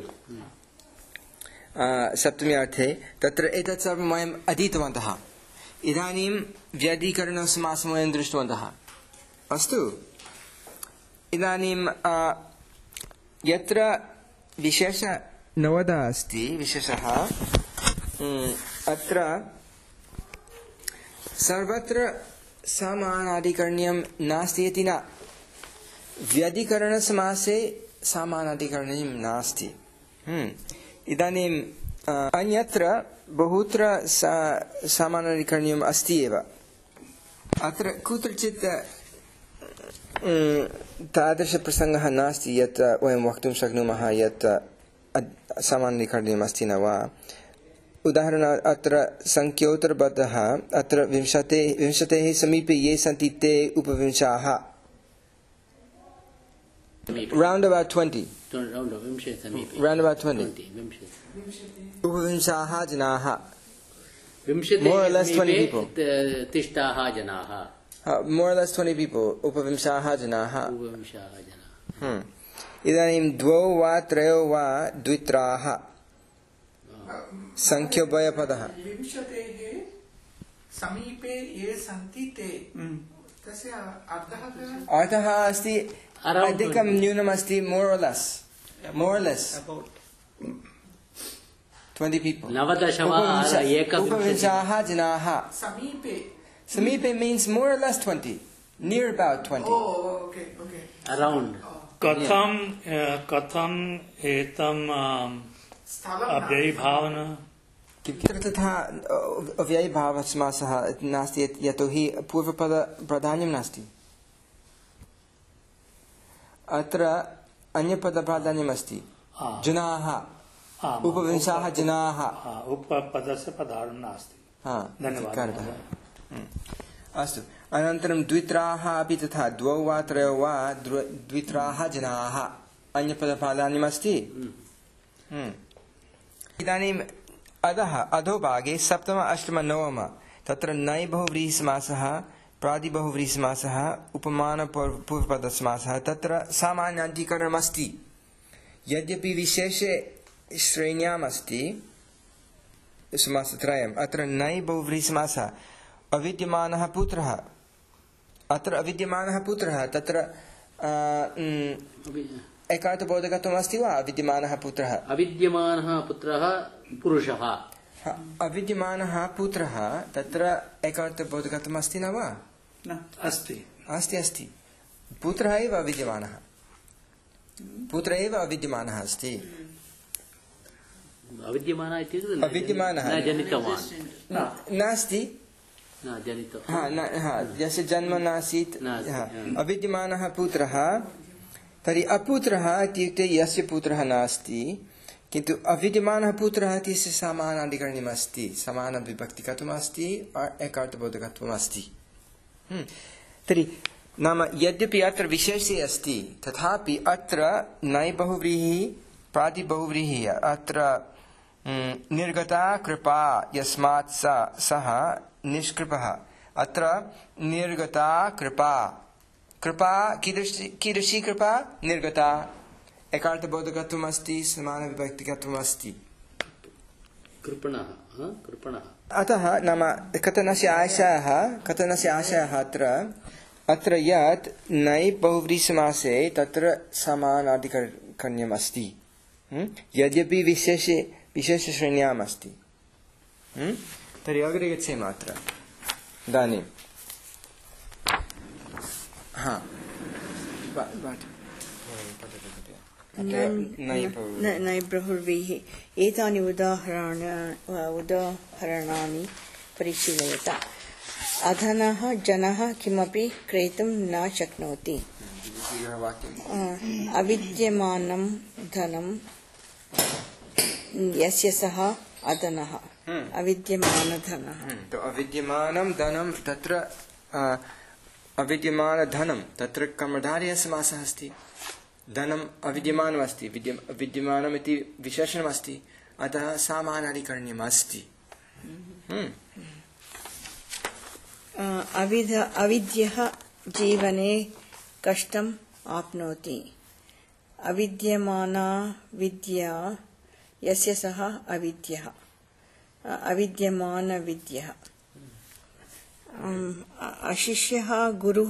सप्तम्यार्थे तत्र एतत् सर्वं वयम् अधीतवन्तः इदानीं व्यधिकरणसमासं वयं दृष्टवन्तः अस्तु इदानीं यत्र विशेष नवदा अस्ति विशेषः अत्र सर्वत्र समानाधिकरण्यं नास्ति इति न व्यधिकरणसमासे समानाधिकरण्यं नास्ति इदानीम् अन्यत्र बहुत्र समानाधिकरण्यम् अस्ति एव अत्र कुत्रचित् तादृशप्रसङ्गः नास्ति यत् वयं वक्तुं शक्नुमः यत् समानाधिकरण्यम् अस्ति न वा उदाहरणात् अत्र संख्योत्तरबद्धः अत्र विंशते विंशतेः समीपे ये सन्ति ते उपविंशाः round about twenty round about twenty उपविंशाः जनाः more or less twenty people
तिष्ठाः जनाः
more or less twenty people उपविंशाः जनाः
उपविंशाः जनाः
इदानीं द्वौ वा त्रयो वा द्वित्राः संख्योभयपदः
विंशतेः समीपे ये सन्ति ते तस्य अर्थः
अर्थः अस्ति अधिकं न्यूनम् अस्ति more or less more or less twenty people
नवदश वा
उपविंशाः जनाः
समीपे
समीपे means more or less twenty near about twenty
oh okay okay
around
कथं कथं एतम् अव्ययीभावना
कित्र तथा अव्ययीभावसमासः नास्ति यतोहि पूर्वपद प्राधान्यं नास्ति अत्र अन्यपदप्राधान्यम् अस्ति जनाः उपविंशाः जनाः
उपपदस्य पदार्थं नास्ति
धन्यवादः अस्तु अनन्तरं द्वित्राः अपि तथा द्वौ वा त्रयो वा द्वित्राः जनाः अन्यपदप्राधान्यम् अस्ति इदानीम् अधः अधोभागे सप्तम अष्टम नवम तत्र नञ् बहुव्रीहिसमासः प्रातिबहुव्रीहिसमासः उपमानपूर्वपदसमासः तत्र सामान्याधिकरणमस्ति यद्यपि विशेषे श्रेण्याम् अस्ति समासत्रयम् अत्र नञ् बहुव्रीहिसमासः अविद्यमानः पुत्रः अत्र अविद्यमानः पुत्रः तत्र एकार्थबोधकत्वम् अस्ति वा अविद्यमानः पुत्रः
अविद्यमानः पुत्रः पुरुषः
अविद्यमानः पुत्रः तत्र एकार्थबोधकत्वम् अस्ति न वा
अस्ति
अस्ति अस्ति पुत्रः एव अविद्यमानः पुत्र एव अविद्यमानः अस्ति
अविद्यमानः इत्युक्ते
अविद्यमानः
न जनितवान्
नास्ति
न जनितो
यस्य जन्म नासीत् अविद्यमानः पुत्रः तर्हि अपुत्रः इत्युक्ते यस्य पुत्रः नास्ति किन्तु अविद्यमानः पुत्रः इत्यस्य समानाधिकरणम् अस्ति समानविभक्तिकत्वम् अस्ति एकार्थबोधकत्वम् अस्ति तर्हि नाम यद्यपि अत्र विशेषे अस्ति तथापि अत्र नञ् बहुव्रीहिः प्रातिबहुव्रीहिः अत्र निर्गता कृपा यस्मात् सः निष्कृपः अत्र निर्गता कृपा कृपा कीदृशी कीदृशी कृपा निर्गता एकार्थबोधकत्वम् अस्ति समानविभक्तिकत्वम् अस्ति
कृपणः कृपणः
अतः नाम कथनस्य आशयः कथनस्य आशयः अत्र अत्र यत् नञ् बहुव्रीहिसमासे तत्र समानाधिकरण्यम् अस्ति यद्यपि विशेषे विशेषश्रेण्याम् अस्ति तर्हि अग्रे गच्छेम अत्र इदानीं हा
नै बहुर्वीः एतानि उदाहरण उदाहरणानि परिशीलयत अधनः जनः किमपि क्रेतुं न शक्नोति अविद्यमानं धनं यस्य सः अधनः अविद्यमानधनः
तो अविद्यमानं धनं तत्र अविद्यमानधनं तत्र कर्मधारयः समासः अस्ति धनम् अविद्यमानम् अस्ति विद्यमानम् इति विशेषणम् अस्ति अतः सामानाधिकरण्यम् अस्ति
अविद्यः जीवने कष्टम् आप्नोति अविद्यमाना विद्या यस्य सः अविद्यः अविद्यमानविद्यः अशिष्यः गुरुः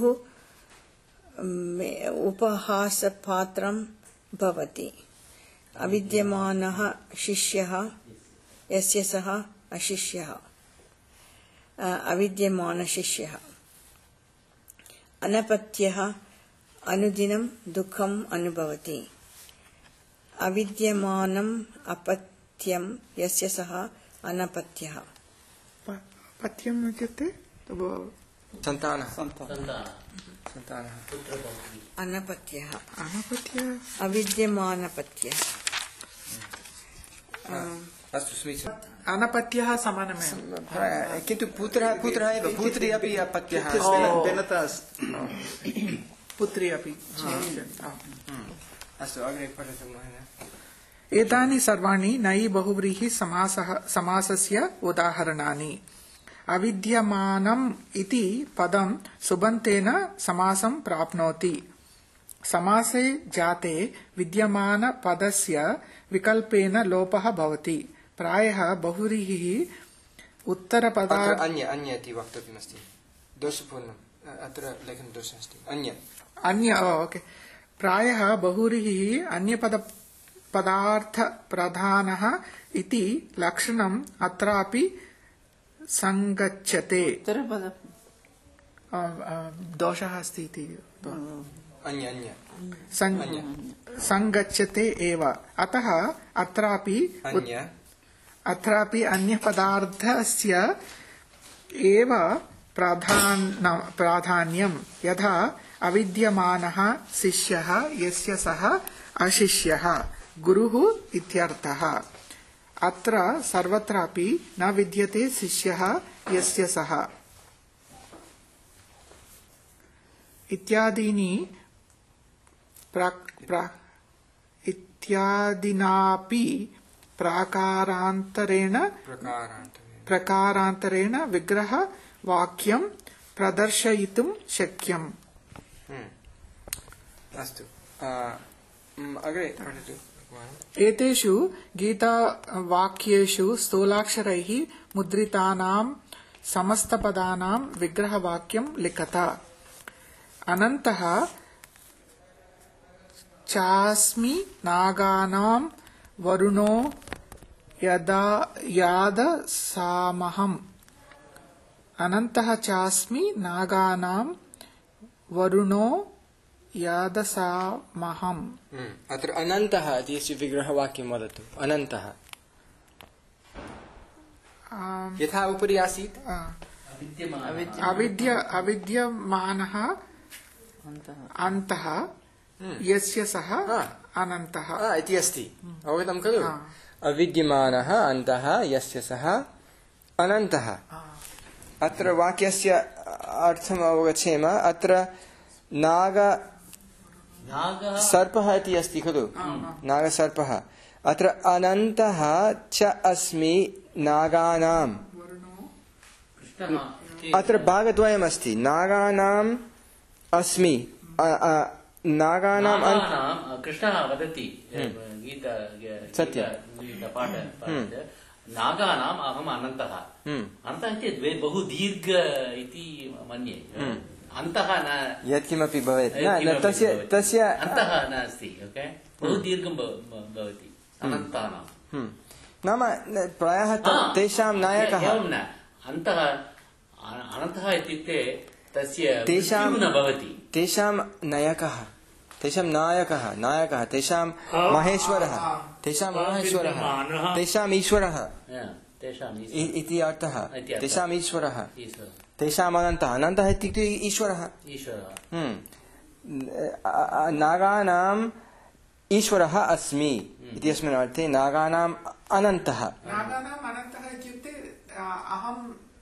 उपहासपात्रं भवति अविद्यमानः शिष्यः यस्य सः अशिष्यः अविद्यमानशिष्यः अनपत्यः अनुदिनं दुःखम् अनुभवति अविद्यमानम् अपत्यं यस्य सः अनपत्यः
पत्यम् इत्युक्ते
सन्तानः
सन्तानः
अनपत्यः
अनपत्यः
अविद्यमानपत्यः
अस्तु समीचीनम्
अनपत्यः समानमेव
किन्तु पुत्रः पुत्रः एव पुत्री अपि अपत्यः
भिन्नता
पुत्री अपि
अस्तु अग्रे पठतु महोदय
एतानि सर्वाणि नै बहुव्रीहि समासः समासस्य उदाहरणानि अविद्यमानम् इति पदं सुबन्तेन समासं प्राप्नोति समासे जाते विद्यमानपदस्य विकल्पेन लोपः भवति प्रायः बहुव्रीहिः उत्तरपदा
अन्य अन्य इति वक्तव्यमस्ति दोषपूर्णम् अत्र लेखनदोषः अस्ति अन्य
अन्य ओके प्रायः बहुव्रीहिः अन्यपद पदार्थ प्रधानः इति लक्षणम् अत्रापि संगच्छते दोषः अस्ति इति
अन्य अन्य
संगच्छते एव अतः अत्रापि
अन्य
अत्रापि अन्यपदार्थस्य एव प्राधान्यं यथा अविद्यमानः शिष्यः यस्य सः अशिष्यः गुरुः इत्यर्थः अत्र सर्वत्रापि न विद्यते शिष्यः यस्य सः इत्यादीनि इत्यादिनापि प्राकारान्तरेण प्रकारान्तरेण विग्रह वाक्यं प्रदर्शयितुं शक्यम्
अस्तु अग्रे पठतु
एतेषु गीतावाक्येषु स्थूलाक्षरैः मुद्रितानां समस्तपदानां विग्रहवाक्यं लिखत अनन्तः चास्मि नागानां वरुणो यदा यादसामहम् अनन्तः चास्मि नागानां वरुणो यादसामहम्
अत्र अनन्तः इति विग्रहवाक्यं वदतु अनन्तः यथा उपरि आसीत्
अविद्य अविद्यमानः अन्तः यस्य सः अनन्तः
इति अस्ति अवगतं खलु अविद्यमानः अन्तः यस्य सः अनन्तः अत्र वाक्यस्य अर्थम् अवगच्छेम अत्र नाग सर्पः इति अस्ति खलु नागसर्पः अत्र अनन्तः च अस्मि नागानाम् अत्र भागद्वयमस्ति नागानाम् अस्मि नागानाम्
कृष्णः वदति
सत्यं
नागानाम् अहम् अनन्तः अन्तः इति बहु दीर्घ इति मन्ये अन्तः न
यत्किमपि भवेत् तस्य तस्य
अन्तः नास्ति ओके बहु दीर्घं भवति अनन्तानां
नाम प्रायः तेषां नायकः
एवं न अन्तः अनन्तः इत्युक्ते तस्य
तेषां
न भवति
तेषां नायकः तेषां नायकः नायकः तेषां महेश्वरः तेषां महेश्वरः तेषाम् ईश्वरः
तेषाम्
इ- इति अर्थः
इत्यर्थः।
तेषाम् ईश्वरः
ईश्वरः
तेषाम् अनन्तः अनन्तः इत्युक्ते ईश्वरः
ईश्वरः
हम्म। अ- अ- नागानाम् ईश्वरः अस्मि इत्यस्मिन् अर्थे नागानाम् अनन्तः
नागानाम् अनन्तः इत्युक्ते अ, अहम्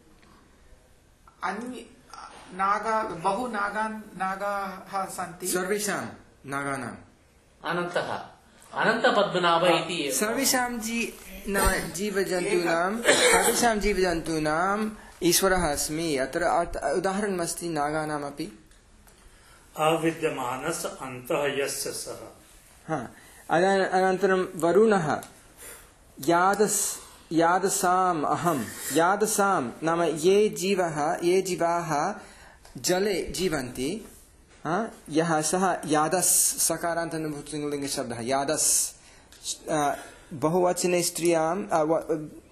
अन्य नागा बहु नागान् नागाः सन्ति
सर्वेषां नागानाम्
अनन्तः अनन्तपद्मनाभ इति
सर्वेषां जी नाम जीवजन्तूनां सर्वेषां जीवजन्तूनाम् ईश्वरः अस्मि अत्र अर्थ- उदाहरणमस्ति नागानामपि
अविद्यमानस अन्तः यस्य सः
हा अन- अनन्तरं वरुणः यादस् यादसाम् अहं यादसां नाम ये जीवः ये जीवाः जले जीवन्ति हा, यः सः यादस् सकारान्तनुभूतिलिङ्गशब्दः यादस् अ, बहुवचने स्त्रियां अ, व-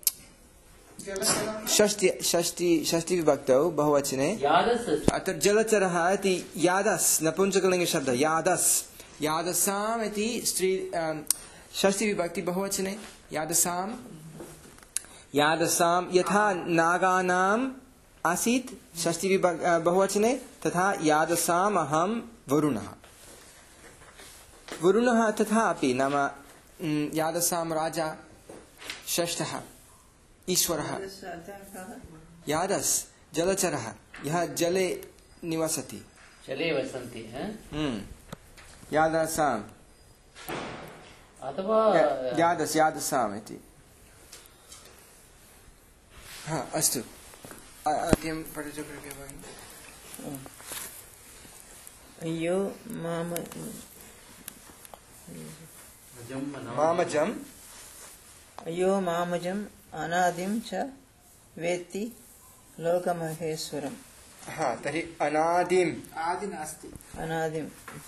षष्टि षष्टि षष्टिविभक्तौ बहुवचने
यादस्
अत्र जलचरः इति यादस् नपुंसकलिङ्गशब्दः यादस् यादसाम् इति स्त्री अं, षष्टिविभक्ति बहुवचने यादसां यादसां यथा नागानाम् आसीत् षष्टिविभक् अ, बहुवचने तथा यादसाम् अहं वरुणः वरुणः तथापि नाम उम्, यादसां राजा षष्ठः ईश्वरः यादस् जलचरः यः जले निवसति
जले वसन्ति ह?
हम्म। यादसाम्
अथवा
या- यादस् यादसाम् इति हा अस्तु अ- अद्यं पठतु कृपया भगिनि
यो माम
मामजम्
यो मामजम् अनादिं च वेत्ति लोकमहेश्वरम्
हा तर्हि अनादिम्
आदि नास्ति
अनादिम्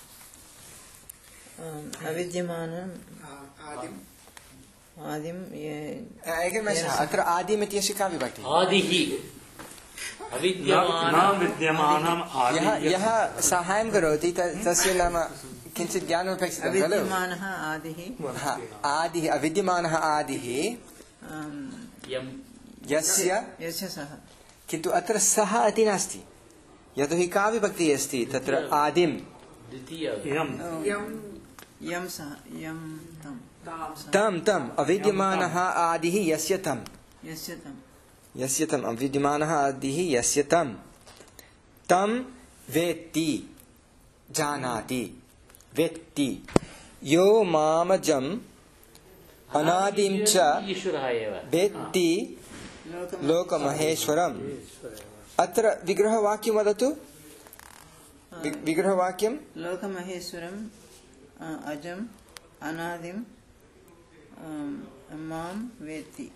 आम्, अविद्यमानम्
आ, आदिम्
आदिं ये-
अ, एकनिमेषः अत्र आदिम् इत्यस्य का विभक्तिः
आदिः
न
अविद्यमान
विद्यमानम्
यः
आदि
यः साहाय्यं करोति त- तस्य नाम किञ्चित् ज्ञानमपेक्षितं खलु
अविद्यमानः आदिः
हा, आदिः अविद्यमानः आदिः
आम्,
यं
यस्य
यस्य सः
किन्तु अत्र सः इति नास्ति यतोहि का विभक्तिः अस्ति तत्र आदिम्
द्वितीय
इयम्
यं
यं सः यं तं
तां
तम् तम् अविद्यमानः आदिः यस्य तम्
यस्य तं
यस्य तम् अविद्यमानः आदिः यस्य तम् तं वेत्ति जानाति वेत्ति यो मामजम् अनादिं च
ईश्वरः एव
वेत्ति लोकमहेश्वरम् अत्र विग्रहवाक्यं वदतु वि- विग्रहवाक्यं
लोकमहेश्वरम् अ, अजम् अनादिं आम्, मां वेत्ति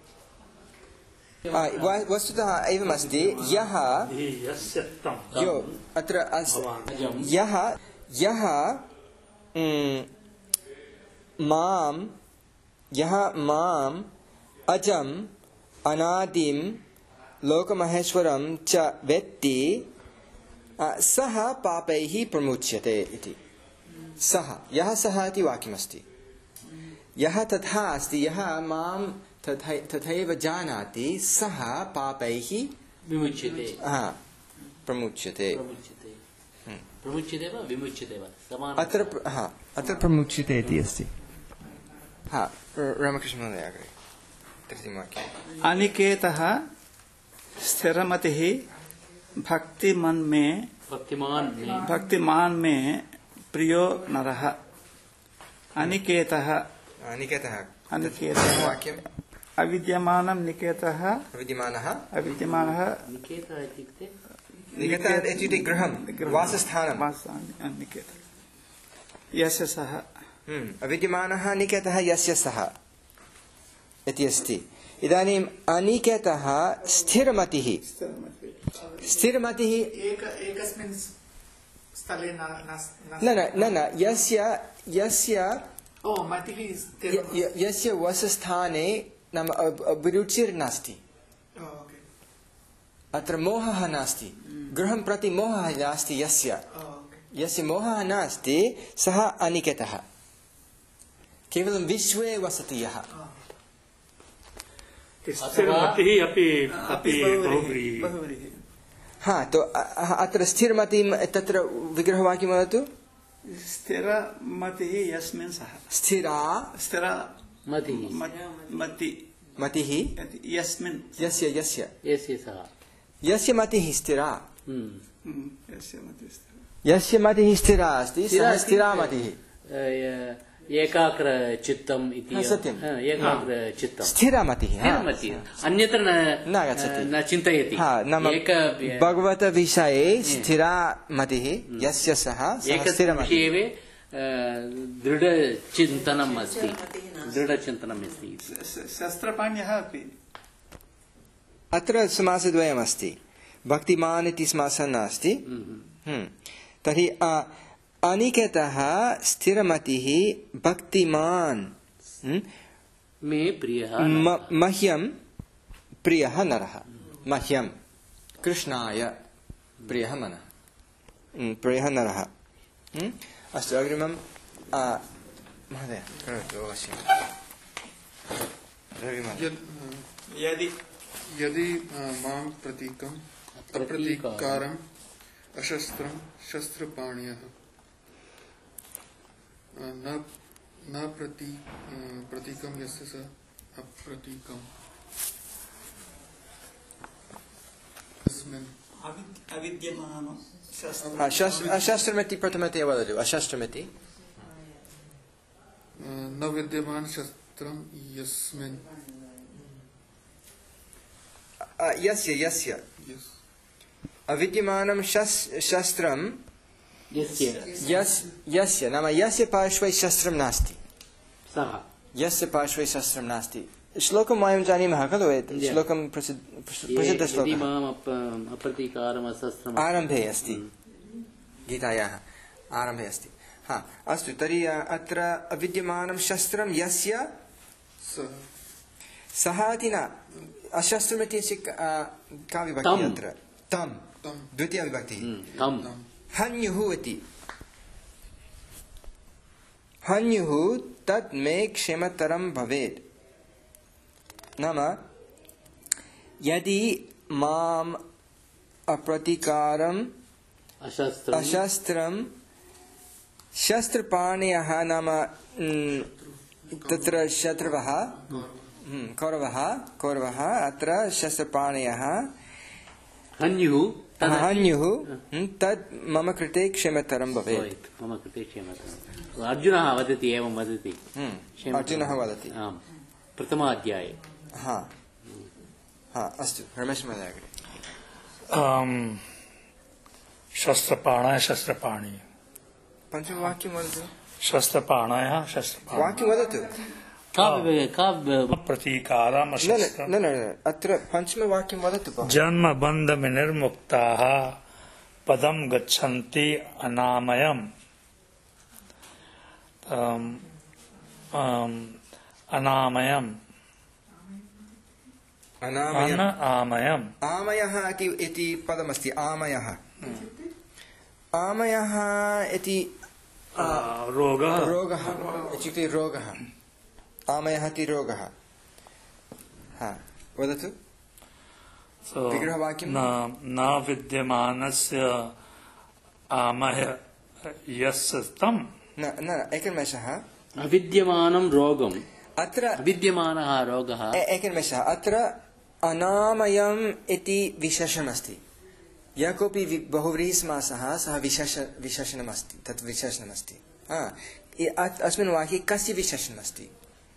आ, व- वस्तुतः एवमस्ति यः
यस्य तं
यो अत्र अस्-
भवान्
यः यः mm, मां यः माम् अजम् अनादिं लोकमहेश्वरं च वेत्ति आ, सः पापैः प्रमुच्यते इति सः यः सः इति वाक्यमस्ति यः तथा अस्ति यः मां तथै- तथैव जानाति सः पापैः
विमुच्यते
हा, प्रमुच्यते
प्रमुच्यते प्रमुच्यते वा विमुच्यते वा समान
अत्र प्र- हा अत्र प्रमुच्यते इति अस्ति हा र- रामकृष्णमहोदय अग्रे तृतीयवाक्यम्
अनिकेतः स्थिरमतिः भक्तिमन् मे
भक्तिमान् मे
भक्तिमान् मे प्रियो नरः अनिकेतः
निकेतः
अनिकेतः
वाक्यम्
अविद्यमानं निकेतः
विद्यमानः
अविद्यमानः
निकेतः इत्युक्ते
निकेतः इत्युक्ते गृहं वासस्थानं
वासस्थानं निकेतः यस्य सः
हम्म, अविद्यमानः निकेतः यस्य सः इति अस्ति इदानीम् अनिकेतः स्थिरमतिः स्थिरमतिः
एक एकस्मिन् स्थले न न-
न न न न यस्य यस्य
ओ मतिः
य-
स्थिरम्।
य- यस्य वासस्थाने नाम अ- अभिरुचिर्नास्ति
ओ, ओके
अत्र मोहः नास्ति गृहं प्रति मोहः नास्ति यस्य
ओ, ओके
यस्य मोहः नास्ति सः अनिकेतः केवलं विश्वे वसति यः
स्थिरमतिः अपि अपि बहुव्रीहि
बहुव्रीहि
हाँ तो अत्र स्थिरमति तत्र विग्रहवाक्यं वदतु
स्थिरमतिः यस्मिन् सः
स्थिरा
स्थिर
मतिः
मति
मतिः
यस्मिन्
यस्य यस्य
यस्य सः
यस्य मतिः स्थिरा
हम्म।
यस्य मतिः स्थिर
यस्य मतिः स्थिरा अस्ति सः स्थिरा मतिः
एकाग्र चित्तम् इति
हाँ, सत्यम्।
हाँ, एकाग्र चित्तम्
स्थिरा मतिः हाँ।
स्थिरमतिः अन्यत्र न
न गच्छति
न चिन्तयति
हाँ, नाम
एक
भगवत विषये स्थिरा मतिः यस्य सः सः स्थिरमतिः
एकस्मिन् विषये दृढचिन्तनम् अस्ति दृढचिन्तनम् अस्ति
शस्त्रपाण्यः अपि
अत्र समासद्वयमस्ति भक्तिमान् इति समासः नास्ति हम्म। तर्हि अनिकेतः स्थिरमतिः भक्तिमान्
मे प्रियः
मह्यं प्रियः नरः मह्यं कृष्णाय प्रियः मनः प्रियः नरः अस्तु अग्रिमं महोदय करोतु अवश्यं
यदि
यदि मां प्रतीकम् अप्रतीकारम् अशस्त्रं शस्त्रपाणियः न न प्रती प्रतीकं यस्य स अप्रतीकम् तस्मिन्
अविद्यमानो
अशस्त्रमिति प्रथमतया वदतु अशस्त्रमिति
न विद्यमान शस्त्रं यस्मिन्
यस्य यस्य अविद्यमानं शस्त्रं यस्य नाम यस्य पार्श्वे शस्त्रं नास्ति
सः
यस्य पार्श्वे शस्त्रं नास्ति श्लोकं वयं जानीमः खलु श्लोकं प्रसिद्धश्लोकः आरम्भे अस्ति गीतायाः आरम्भे अस्ति हा अस्तु तर्हि अत्र अविद्यमानं शस्त्रं यस्य सः इति न अशस्त्रमिति का विभक्तिः अत्र तं द्वितीया विभक्तिः हन्युः इति हन्युः तत् मे क्षेमतरं भवेत् नाम यदि माम् अप्रतीकारम् अशस्त्रं शस्त्रपाणयः नाम तत्र शत्रवः कौरवः कौरवः अत्र शस्त्रपाणयः
हन्युः
हन्युः तत् मम कृते क्षेमतरं भवेत्
मम कृते क्षेमतरम् अर्जुनः वदति एवं वदति
अर्जुनः वदति
आम् प्रथमाध्याये
हा हा अस्तु रमेश महोदय
शस्त्रपाणाय शस्त्रपाणि
पञ्चमवाक्यं वदतु
शस्त्रपाणाय शस्त्रपाणि
वाक्यं वदतु
प्रतीकारम्
न न अत्र पञ्चमवाक्यं वदतु
जन्म बन्ध विनिर्मुक्ताः पदं गच्छन्ति अनामयम् अनामयम् आमयम्
आमयः इति पदमस्ति आमयः आमयः इति
रोगः
रोगः इत्युक्ते रोगः आमयः इति रोगः हा वदतु विग्रहवाक्यं
न विद्यमानस्य आमय यस्य तं
न न एकनिमेषः
अविद्यमानं रोगम्
अत्र
विद्यमानः रोगः
एकनिमेषः अत्र अनामयम् इति विशेषणमस्ति यः कोऽपि बहुव्रीहिसमासः सः विशेष विशेषणमस्ति तत् विशेषणमस्ति अस्मिन् वाक्ये कस्य विशेषणमस्ति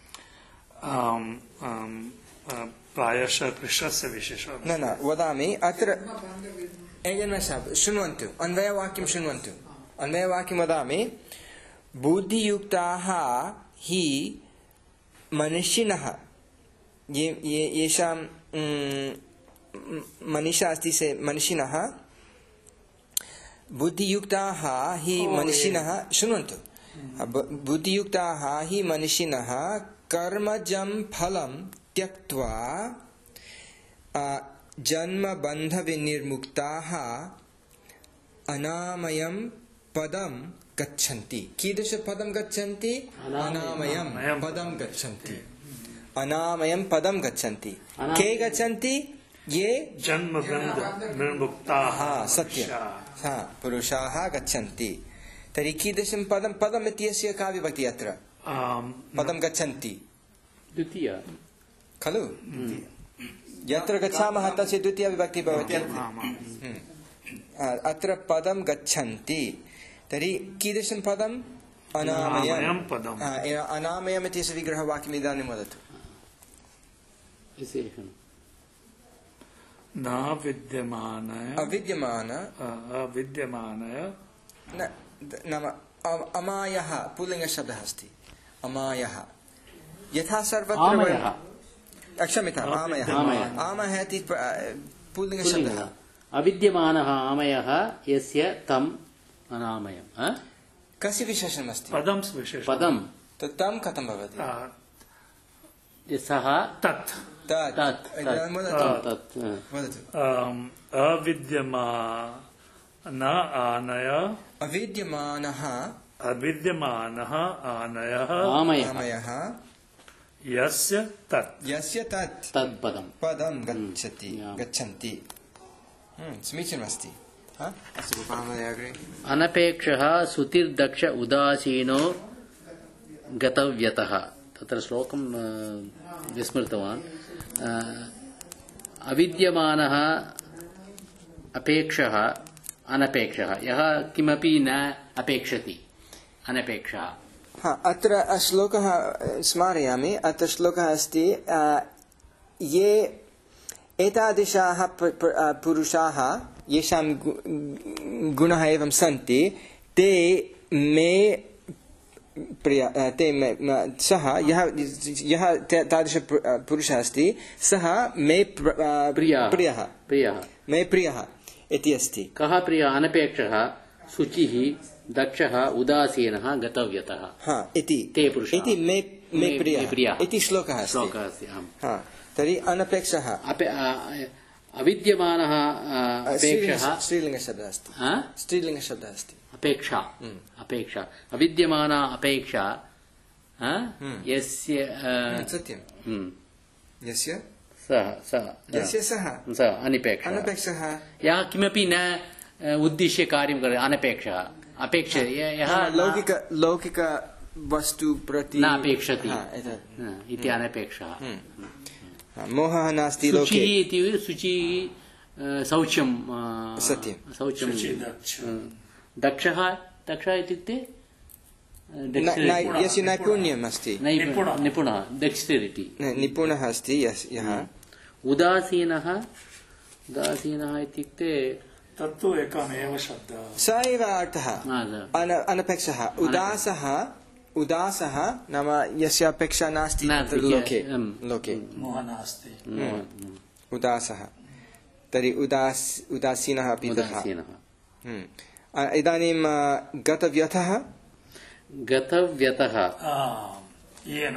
प्रायशः कृष्णस्य विशेषः
न न वदामि अत्र एकनिमेषः शृण्वन्तु अन्वयवाक्यं शृण्वन्तु अन्वयवाक्यं वदामि बुद्धियुक्ताः हि मनुष्यिनः ये ये येषां मनीषा अस्ति से मनुष्यिनः बुद्धियुक्ताः हि मनुष्यिनः शृण्वन्तु बुद्धियुक्ताः हि मनुष्यिनः कर्मजं फलं त्यक्त्वा जन्मबन्धविनिर्मुक्ताः अनामयं पदं गच्छन्ति कीदृश पदं गच्छन्ति अनामयं पदं गच्छन्ति अनामयं पदं गच्छन्ति के गच्छन्ति ये
जन्म विमुक्ताः
सत्यं हा पुरुषाः गच्छन्ति तर्हि कीदृशं पदं पदम् इत्यस्य का विभक्तिः अत्र पदं गच्छन्ति
द्वितीया
खलु यत्र गच्छामः तस्य द्वितीया विभक्तिः भवति अत्र पदं गच्छन्ति तर्हि कीदृशं पदम् अनामयं पदम् अनामयम् इत्यस्य विग्रहवाक्यम् इदानीं वदतु
न विद्यमानय
अविद्यमान
अविद्यमानय
नाम अमायः पुल्लिङ्गशब्दः अस्ति अमायः यथा सर्वत्र क्षम्यताम् आमयः आमयः इति पुल्लिङ्गशब्दः
अविद्यमानः आमयः यस्य तम् अनामयम्
कस्य विशेषणमस्ति
पदं विशेषणं
पदं
तं कथं भवति
सः
तत्
तत् तत्
अविद्यमान आनय
अविद्यमानः
अविद्यमानः आनयः
आमयः
यस्य तत्
यस्य तत्
तत् पदं
पदं गच्छति गच्छन्ति समीचीनमस्ति
अनपेक्षः सुतिर्दक्ष उदासीनो गतव्यतः तत्र श्लोकं विस्मृतवान् अविद्यमानः अपेक्षः अनपेक्षः यः किमपि न अपेक्षति अनपेक्षः
हा अत्र श्लोकः स्मारयामि अत्र श्लोकः अस्ति ये एतादृशाः पुरुषाः येषां गुणाः एवं सन्ति ते मे प्रिय ते सः यः यः तादृश पुरुषः अस्ति सः मे प्रियः
प्रियः
मे प्रियः इति अस्ति
कः प्रियः अनपेक्षः शुचिः दक्षः उदासीनः गतव्यतः
हा इति
ते पुरुषाः
इति मे मे प्रियः इति श्लोकः
श्लोकः अस्ति
हा तर्हि अनपेक्षः
अविद्यमानः अपेक्षः
स्त्रीलिङ्गशब्दः अस्ति स्त्रीलिङ्गशब्दः अस्ति
अपेक्षा अपेक्षा अविद्यमाना अपेक्षा यस्य
सत्यं यस्य
सः सः
यस्य सः
सः अनपेक्षः
अनपेक्षः
यः किमपि न उद्दिश्य कार्यं करोति अनपेक्षः अपेक्ष यः
लौकिक लौकिक वस्तु प्रति
न अपेक्षति इति अनपेक्षः
मोहः नास्ति लोके
शुचिः इति शुचिः शौचं
सत्यं
शौचं दक्षः दक्षः इत्युक्ते
यस्य नैपुण्यम् अस्ति
निपुणः डेक्स्टेरिटी
निपुणः अस्ति यः
उदासीनः उदासीनः इत्युक्ते
तत्तु एकमेव शब्दः
स एव अर्थः अनपेक्षः उदासः उदासः नाम यस्य अपेक्षा नास्ति लोके लोके
मोहः नास्ति
उदासः तर्हि उदास उदासीनः अपि इदानीं गतव्यथः
गतव्यतः
येन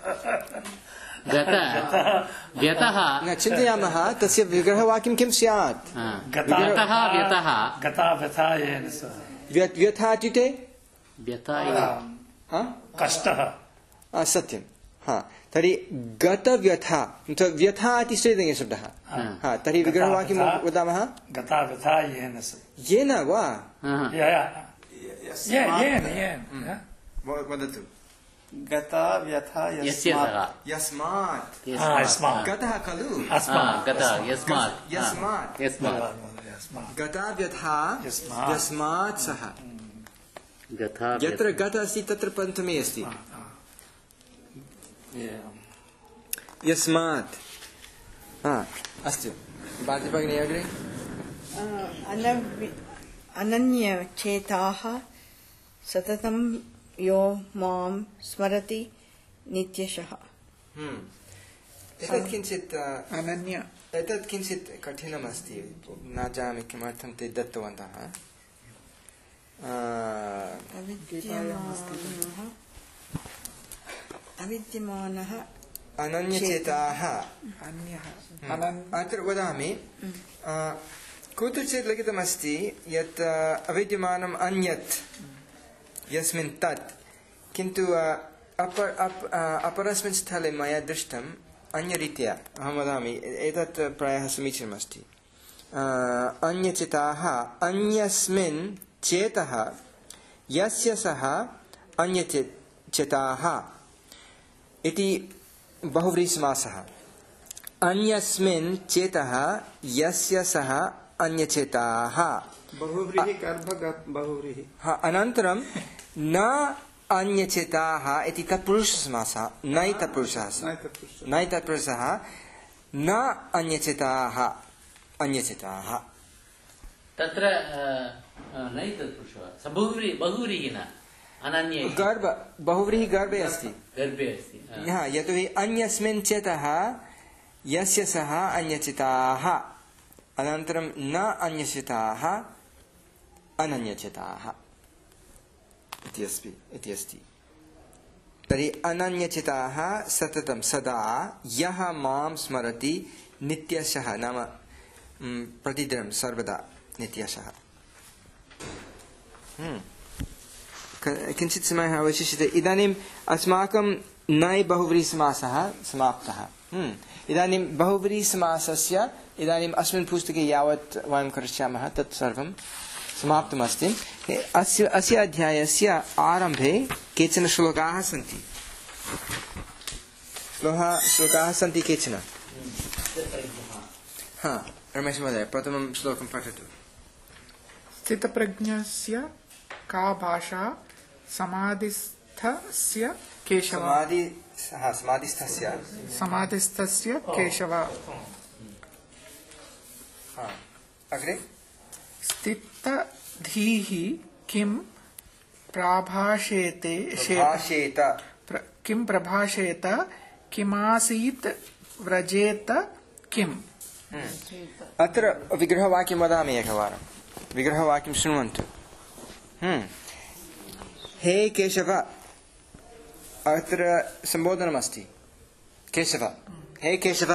व्यतः
न चिन्तयामः तस्य विग्रहवाक्यं किं स्यात्
गतः व्यतः
गता व्यथा येन सह
व्यथा इत्युक्ते
व्यथा
कष्टः
सत्यं हा तर्हि गतव्यथा व्यथा इति स्त्रीलिङ्गशब्दः हा तर्हि विग्रहवाक्यं वदामः
गता व्यथा येन
येन वा वदतु
गता व्यथा
यस्मात् गतः खलु
यस्मात्
गता व्यथा यस्मात् सः यत्र गत अस्ति तत्र पञ्चमी अस्ति यस्मात् अस्तु बाध्यभगिनी अग्रे
अनन्यचेताः सततं यो मां स्मरति नित्यशः
एतत् किञ्चित्
अनन्य
एतत् किञ्चित् कठिनमस्ति न जानामि किमर्थं ते दत्तवन्तः
अविद्यमानः
अनन्यचेताः अत्र वदामि कुत्रचित् लिखितमस्ति यत् अविद्यमानम् अन्यत् यस्मिन् तत्, किन्तु अपर अप अपरस्मिन् स्थले मया दृष्टम् अन्यरीत्या। अहं वदामि, एतत् प्रायः समीचीनमस्ति। अन्यचिताः अन्यस्मिन् चेतः यस्य सः अन्यचिताः इति बहुव्रीहिसमासः। अन्यस्मिन् चेतः यस्य सः अन्यचेताः।
बहुव्रीहि गर्भ बहुव्रीहि।
हाँ, अनन्तरं न अन्यचेताः इति तत्पुरुषसमासः। नै तत्पुरुषः नै तत्पुरुषः न अन्यचेताः अन्यचेताः।
तत्र नै तत्पुरुषः बहुव्रीहि बहुव्रीहि न अनन्ये
गर्भ बहुव्रीहि गर्भे अस्ति
गर्भे अस्ति।
हाँ, यतोहि अन्यस्मिन् चेतः यस्य सः अन्यचिताः, अनन्तरं न अन्यचिताः अनन्यचिताः इति अस्ति इति अस्ति। तर्हि अनन्यचिताः सततं सदा यः मां स्मरति नित्यशः, नाम प्रतिदिनं सर्वदा नित्यशः। किञ्चित् समयः अवशिष्यते। इदानीम् अस्माकं नै बहुव्रीहिसमासः समाप्तः। इदानीं बहुव्रीहिसमासस्य इदानीम् अस्मिन् पुस्तके यावत् वयं करिष्यामः तत् सर्वं समाप्तमस्ति। अस्य अस्य अध्यायस्य आरम्भे केचन श्लोकाः सन्ति श्लोकाः श्लोकाः सन्ति केचन। हा, रमेश महोदय, प्रथमं श्लोकं पठतु।
स्थितप्रज्ञस्य का भाषा समाधिस्थस्य केशव।
समाधि हा समाधिस्थस्य
समाधिस्थस्य केशव।
हा, अग्रे।
स्थितधीः किं प्रभाषेते
प्रभाषेत
प्र, किं प्रभाषेत किमासीत् व्रजेत किम्।
अत्र विग्रहवाक्यं वदामि एकवारं। विग्रहवाक्यं शृण्वन्तु। हे केशव, अत्र सम्बोधनमस्ति। केशव, हे केशव।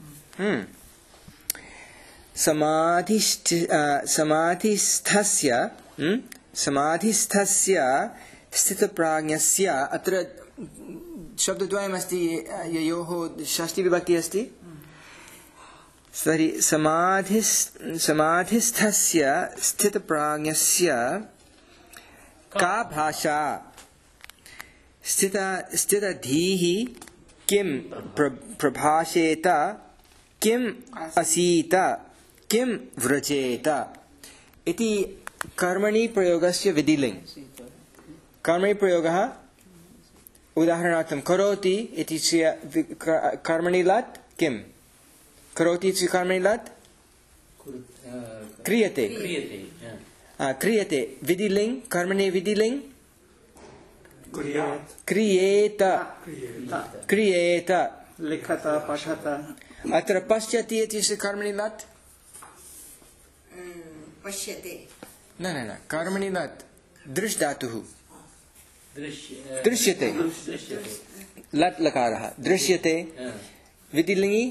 समाधिष्ठ समाधिस्थस्य समाधिस्थस्य स्थितप्राज्ञस्य, अत्र शब्दद्वयमस्ति, ययोः षष्ठीविभक्तिः अस्ति। तर्हि समाधिस् समाधिस्थस्य स्थितप्राज्ञस्य का भाषा स्थित स्थितधीः किं प्र, प्रभाषेत किम् असीत किं व्रजेत इति कर्मणि प्रयोगस्य विधिलिङ्ग्। कर्मणि प्रयोगः उदाहरणार्थं करोति इति कर्मणि लट् किं करोति इति कर्मणि लट् क्रियते क्रियते विधिलिङ्ग् कर्मणि विधिलिङ्ग् क्रियेत क्रियेत
लिखत पठत।
अत्र पश्यति इति कर्मणि लट्
पश्यते
न न न कर्मणि लट् दृश् धातुः दृश्यते लट् लकारः दृश्यते विधिलिङ्गि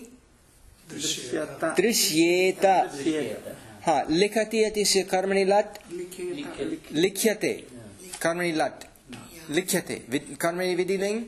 दृश्येत। हाँ, लिखति इति कर्मणि लट् लिख्यते कर्मणि लट् लिख्यते कर्मणि विधिलिङ्ग्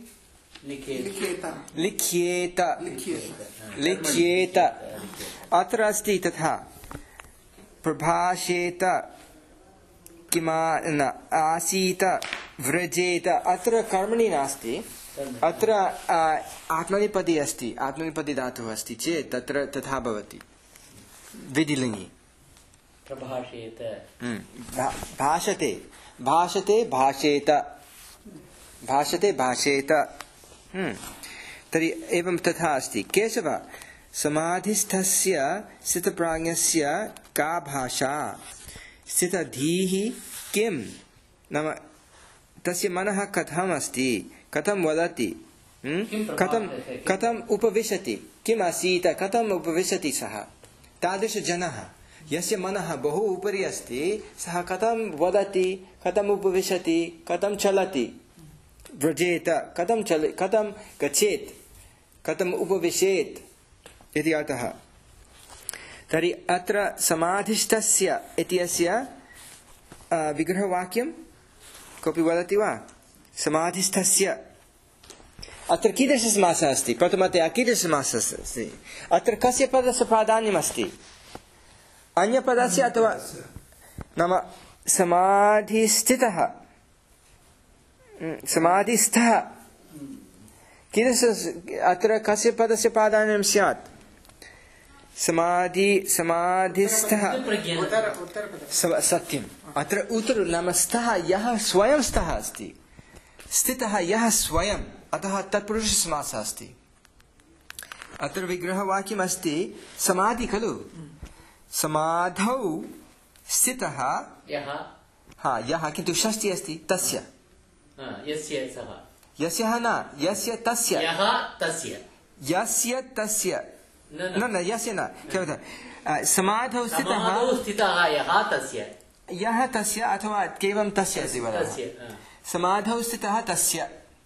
लिख्येत लिख्येत। अत्र अस्ति तथा प्रभाषेत किमा न आसीत व्रजेत। अत्र कर्मणि नास्ति, अत्र आत्मनेपदी अस्ति, आत्मनेपदी धातुः अस्ति चेत् तत्र तथा भवति विधिलिङ्गि।
प्रभाषेत
भाषते भाषते भाषेत भाषते भाषेत। तर्हि एवं तथा अस्ति। केशव, समाधिस्थस्य स्थितप्राज्ञस्य का भाषा स्थितधीः किं, नाम तस्य मनः कथम् अस्ति, कथं वदति, कथं कथम् उपविशति, किम् आसीत् कथम् उपविशति सः। तादृशजनः यस्य मनः बहु उपरि अस्ति सः कथं वदति, कथम् उपविशति, कथं चलति, व्रजेत कथं चल कथं गच्छेत्, कथम् उपविशेत् इति अर्थः। तर्हि अत्र समाधिस्थस्य इत्यस्य विग्रहवाक्यं कोऽपि वदति वा? समाधिस्थस्य अत्र कीदृशसमासः अस्ति? प्रथमतया कीदृशसमासः अस्ति? अत्र कस्य पदस्य प्राधान्यमस्ति? अन्यपदस्य अथवा नाम समाधिस्थितः समाधिस्थः कीदृश अत्र कस्य पदस्य प्राधान्यं स्यात्? समाधि समाधिस्थः सत्यम्। अत्र उत्तर नाम स्थः यः स्वयं स्थः अस्ति, स्थितः यः स्वयं, अतः तत्पुरुषसमासः अस्ति। अत्र विग्रहवाक्यम् अस्ति समाधि खलु, समाधौ स्थितः
यः,
हा यः, किन्तु षष्ठी अस्ति तस्य,
यस्य सः,
यस्यः न, यस्य तस्य,
यः तस्य,
यस्य तस्य न न यस्य न, केवलं समाधौ स्थितः,
समाधौ स्थितः यः तस्य,
यः तस्य अथवा केवलं तस्य इति वदामः। समाधौ स्थितः तस्य,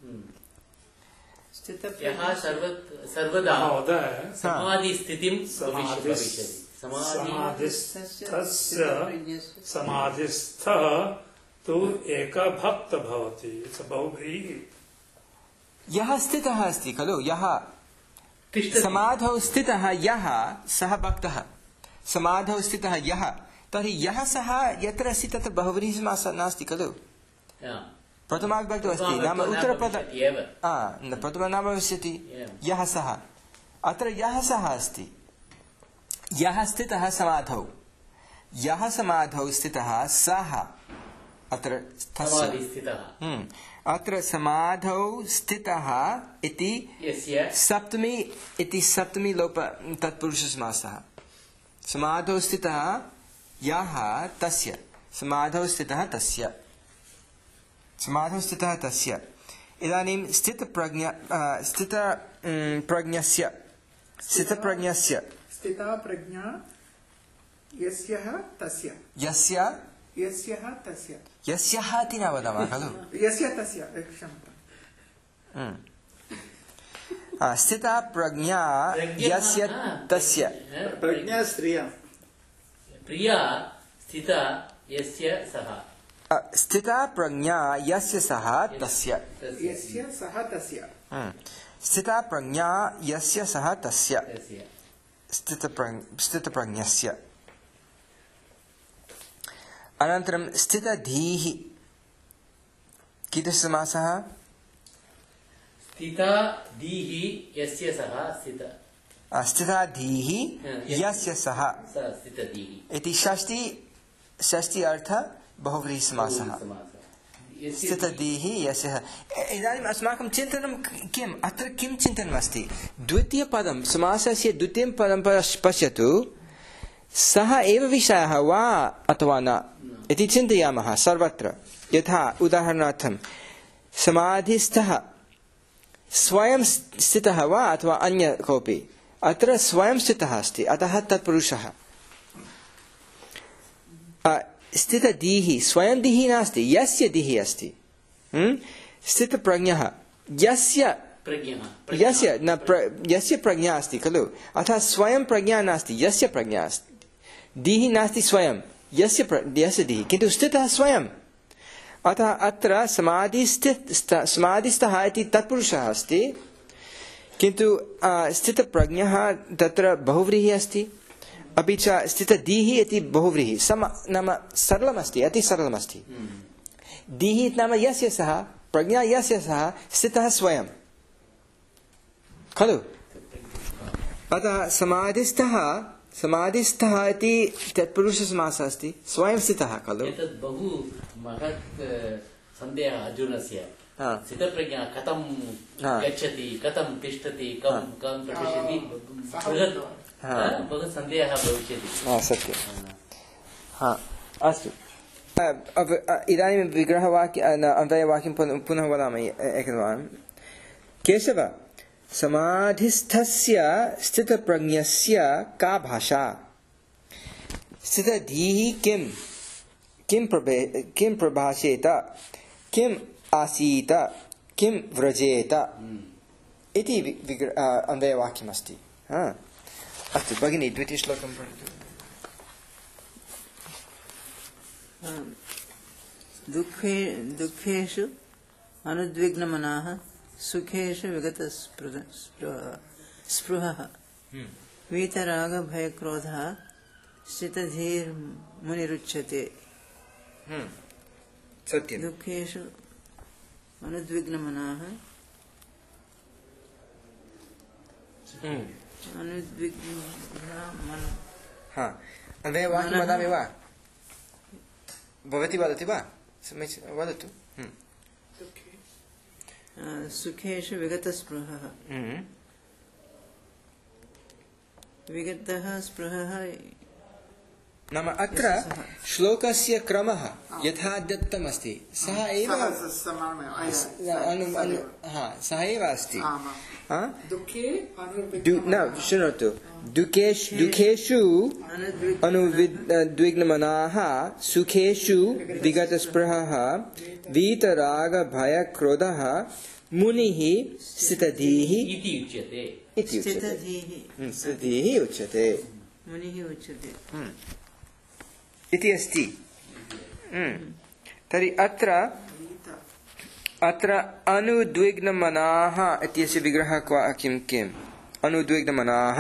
यः सर्वदा समाधिस्थितिं भविष्यति।
समाधिस्थस्य समाधिस्थः तु एकभक्त भवति, बहुव्रीहि।
यः स्थितः अस्ति खलु, यः समाधौ स्थितः यः सः भक्तः, समाधौ स्थितः यः, तर्हि यः सः यत्र अस्ति तत्र बहुव्रीहि समासः नास्ति खलु, प्रथमाविभक्तौ अस्ति, नाम उत्तरपद प्रथमं न भविष्यति। यः सः, अत्र यः सः अस्ति, यः स्थितः समाधौ, यः समाधौ स्थितः सः अत्र तस्य, अत्र समाधौ स्थितः इति सप्तमी इति सप्तमी लोप तत्पुरुषसमासः। समाधौ स्थितः यः तस्य, समाधौ स्थितः तस्य, समाधौ स्थितः तस्य। इदानीं स्थितप्रज्ञ स्थित प्रज्ञस्य स्थितप्रज्ञस्य
स्थिता प्रज्ञा यस्यः तस्य,
यस्य
यस्यः तस्य,
यस्यः इति न वदामः खलु,
यस्य तस्य, क्षम्यताम्।
स्थिता प्रज्ञा यस्य तस्य,
प्रज्ञा स्त्रिया,
प्रिया स्थिता यस्य सः,
स्थिता प्रज्ञा यस्य सः तस्य,
यस्य सः तस्य,
स्थिता प्रज्ञा यस्य सः तस्य, स्थितप्रज्ञस्य। अनन्तरं स्थितधीः कीदृशसमासः?
स्थितधीः यस्य सः स्थित,
स्थिताधीः यस्य सः इति षष्ठी षष्ठी अर्थ बहुव्रीहिसमासः। स्थितधीः यस्य। इदानीम् अस्माकं चिन्तनं किम्? अत्र किं चिन्तनमस्ति? द्वितीयपदं, समासस्य द्वितीयं पदं पश्यतु, सः एव विषयः वा अथवा न इति चिन्तयामः सर्वत्र। यथा उदाहरणार्थं समाधिस्थः स्वयं स्थितः वा अथवा अन्य कोऽपि, अत्र स्वयं स्थितः अस्ति, अतः तत्पुरुषः। स्थितधीः स्वयं धीः नास्ति, यस्य धीः अस्ति। स्थितप्रज्ञः यस्य यस्य न यस्य प्रज्ञा अस्ति खलु, अतः स्वयं प्रज्ञा नास्ति, यस्य प्रज्ञा अस्ति। धीः नास्ति स्वयं, यस्य यस्य धीः, किन्तु स्थितः स्वयं। अतः अत्र समाधिस्थित समाधिस्थः इति तत्पुरुषः अस्ति, किन्तु स्थितप्रज्ञः तत्र बहुव्रीहिः अस्ति, अपि च स्थितधीः इति बहुव्रीहिः। सम नाम सरलमस्ति, अति सरलमस्ति। धीः नाम यस्य सः, प्रज्ञा यस्य सः, स्थितः स्वयं खलु। अतः समाधिस्थः समाधिस्थः इति तत्पुरुषसमासः अस्ति, स्वयं स्थितः खलु।
एतत् बहु महत् सन्देहः अर्जुनस्य। स्थितप्रज्ञा कथं गच्छति, कथं तिष्ठति, कं कं प्रविशति, बृहत् बहु सन्देहः भविष्यति।
सत्यं। हा अस्तु, इदानीं विग्रहवाक्य अन्वयवाक्यं पुनः वदामः एकवारं। केशव, समाधिस्थस्य स्थितप्रज्ञस्य का भाषा? स्थितधीः किं किं प्रभे किं प्रभाषेत, किम् आसीत, किं व्रजेत इति अन्वयवाक्यमस्ति। अस्तु भगिनी द्वितीयश्लोकं पठतु।
दुःखे दुःखेषु अनुद्विग्नमनाः सुखेषु विगतस्पृहः वीतरागभयक्रोधः स्थितधीर्मुनिरुच्यते।
सत्यं।
दुःखेषु अनुद्विग्नमनाः अनुद्विग्नमनः।
हा अन्वय वाक्यं वदामि वा? भवती वदति वा? समीचीनं वदतु।
सुखेषु विगतस्पृहः विगतः स्पृहः
नाम अत्र श्लोकस्य क्रमः यथा दत्तमस्ति सः एव सः एव अस्ति। न शृणोतु, दुःखेषु अनुद्विग्नमनाः सुखेषु विगतस्पृहः वीतरागभयक्रोधः मुनिः स्थितधीः
इति उच्यते।
स्थितधीः उच्यते
मुनिः उच्यते
इति अस्ति। तर्हि अत्र अत्र अनुद्विग्नमनाः इत्यस्य विग्रहः किं किम्? अनुद्विग्नमनाः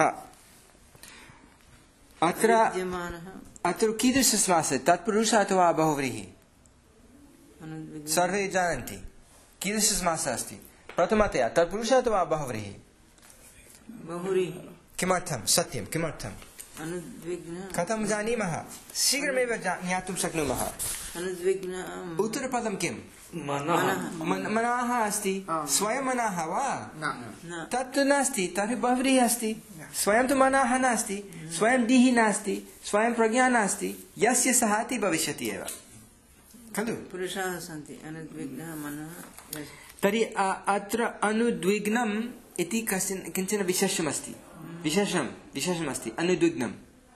अत्र अत्र कीदृशसमासः? तत्पुरुषः अथवा बहुव्रीहि? सर्वे जानन्ति कीदृशसमासः अस्ति। प्रथमतया तत्पुरुषः अथवा बहुव्रीहि?
बहुव्रीहि।
किमर्थं? सत्यं किमर्थं? कथं जानीमः? शीघ्रमेव ज्ञातुं शक्नुमः। उत्तरपदं किम्? मनाः अस्ति। स्वयं मनाः वा? तत् नास्ति। तर्हि बहुव्रीहि अस्ति। स्वयं तु मनाः नास्ति, स्वयं दीः नास्ति, स्वयं प्रज्ञा नास्ति। यस्य सः इति भविष्यति एव खलु।
पुरुषाः सन्ति अनुद्विग्नः मनः।
तर्हि अत्र अनुद्विग्नम् इति कश्चन किञ्चन विशेषमस्ति। विशेषं विशेषमस्ति अनुद्विग्नं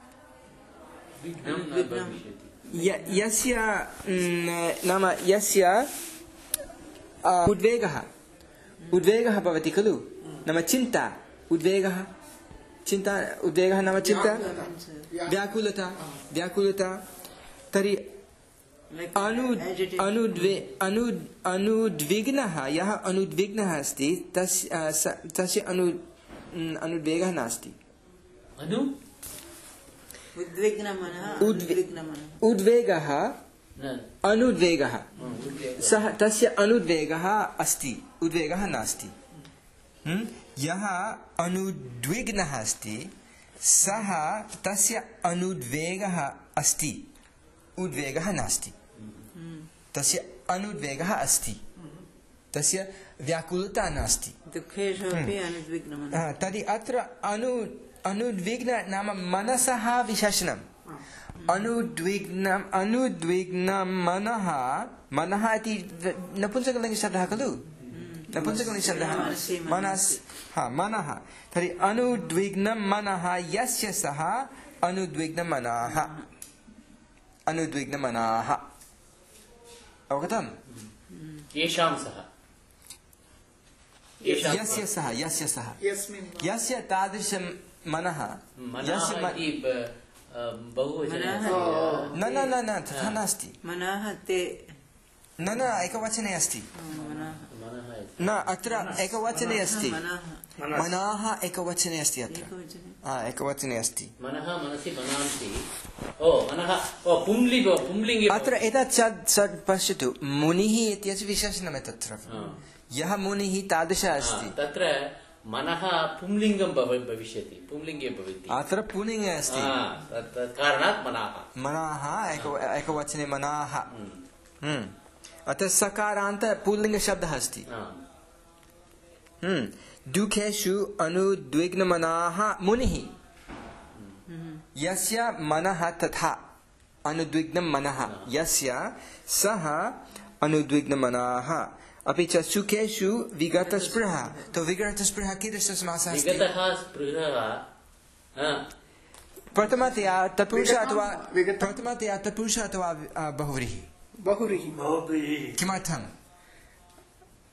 यस्य नाम यस्य उद्वेगः उद्वेगः भवति खलु। नाम चिन्ता उद्वेगः चिन्ता उद्वेगः नाम चिन्ता व्याकुलता व्याकुलता। तर्हि अनु अनुद्वे अनु अनुद्विग्नः यः अनुद्विग्नः अस्ति तस्य तस्य अनु अनुद्वेगः नास्ति। उद्वेगः अनुद्वेगः सः तस्य अनुद्वेगः अस्ति, उद्वेगः नास्ति। यः अनुद्विग्नः अस्ति सः तस्य अनुद्वेगः अस्ति, उद्वेगः नास्ति। तस्य अनुद्वेगः अस्ति, तस्य व्याकुलता नास्ति। तर्हि अत्र अनु अनुद्विग्न नाम मनसः विशेषणम्। अनुद्विग्नम् अनुद्विग्नं मनः मनः इति नपुंसकलिङ्गशब्दः खलु। नपुंसकलिङ्गशब्दः मनस् हा मनः। तर्हि अनुद्विग्नं मनः यस्य सः अनुद्विग्नमनाः अनुद्विग्नमनाः। अवगतम्?
येषां सः
यस्य सः यस्य सः यस्य तादृशं मनः यस्य न न न न तथा नास्ति। न न एकवचने अस्ति। न अत्र एकवचने अस्ति। मनाः एकवचने अस्ति। अत्र एकवचने अस्ति। अत्र एतत् षड् पश्यतु मुनिः इत्यस्य विशेषणम् एतत्र। यः मुनिः तादृशः अस्ति।
तत्र मनः पुंलिङ्गं भविष्यति, पुंलिङ्गे भवति।
अत्र पुल्लिङ्गे अस्ति।
कारणात् मनाः
मनाः एकवचने मनाः। अत्र सकारान्त पुल्लिङ्गशब्दः अस्ति। दुःखेषु अनुद्विग्नमनाः मुनिः यस्य मनः तथा अनुद्विग्नं मनः यस्य सः अनुद्विग्नमनाः। अपि च सुखेषु विगतस्पृहः। तो विगतस्पृहः कीदृशसमासः अस्ति? प्रथमतया तत्पुरुषः अथवा प्रथमतया तत्पुरुषः अथवा बहुव्रीहि?
बहुव्रीहि।
किमर्थं?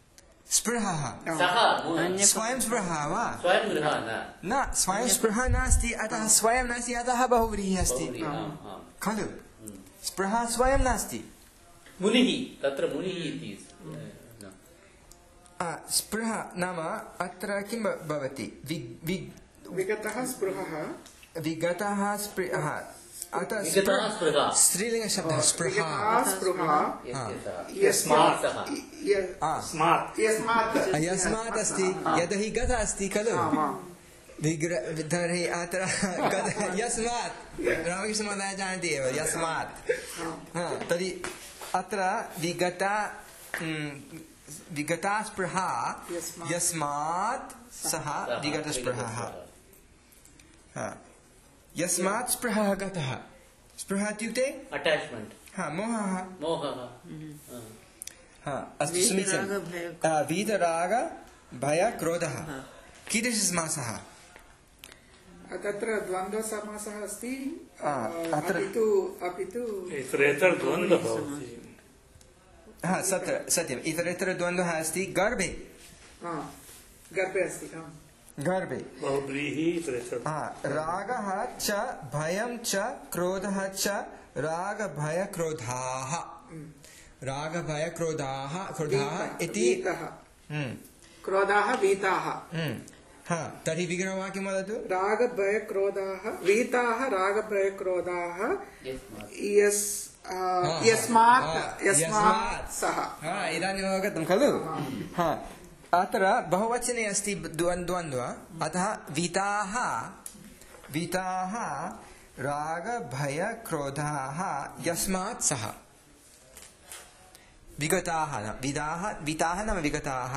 स्पृहः
सः
स्वयं स्पृहः वा
स्वयं गृह न
न स्वयं स्पृहः नास्ति अतः स्वयं नास्ति अतः बहुव्रीहिः अस्ति
बहुव्रीहि, आम्, आम्।
खलु स्पृहा स्वयं नास्ति
मुनिः तत्र मुनिः इति न।
आ, स्पृहा नाम अत्र किं भ- भवति वि- वि-
विगतः स्पृहः
विगतः स्पृहः अतः
विगतः
स्पृ-
स्पृहा
स्त्रीलिङ्गशब्दः स्पृहा
विगतः स्पृहः
यस्य सः।
यस्मात्
सः।
य-
आ,
स्मार्ट
यस्मात्
यस्मात् अस्ति यदि गतः अस्ति खलु
आमाम्।
विग्र तर्हि अत्र गत- यस्मात् रामकृष्णमहोदय जानन्ति एव यस्मात् हा, तर्हि अत्र विगता उम्, विगता स्पृहा
यस्मात्।
यस्मात् सः विगतस्पृहः हा, यस्मात् स्पृहः गतः स्पृहः इत्युक्ते
अटैचमेंट
हा मोहः
मोहः
हा अस्तु
वीतराग
समीचीनं
भय-
आ, वीतराग भय क्रोधः कीदृशसमासः
तत्र द्वन्द्वसमासः अस्ति
आ, अत्र-
अपि तु अपि तु
इतरेतर द्वन्द्वः भवति
हा सत्य सत्यम् इतरेतर द्वन्द्वः अस्ति गर्भे
हा, गर्भे अस्ति आम्।
गर्भे
बहुव्रीहि इतरेतर
हा रागः च भयं च क्रोधः च रागभयक्रोधाः रागभयक्रोधाः क्रोधाः इति
वीतः
हम्म,
क्रोधाः वीताः
हम्म, हा तर्हि विग्रहवाक्यं वदतु
रागभयक्रोधाः वीताः रागभयक्रोधाः
यस्मात्
यस् आ,
हा,
यस्मात्
हा,
यस्मात् सः
हा इदानीम् अवगतं खलु हा अत्र बहुवचने अस्ति द्वन्द्व द्वन्द्व अतः वीताः वीताः रागभयक्रोधाः यस्मात् सः विगताः न विदाः वीताः नाम विगताः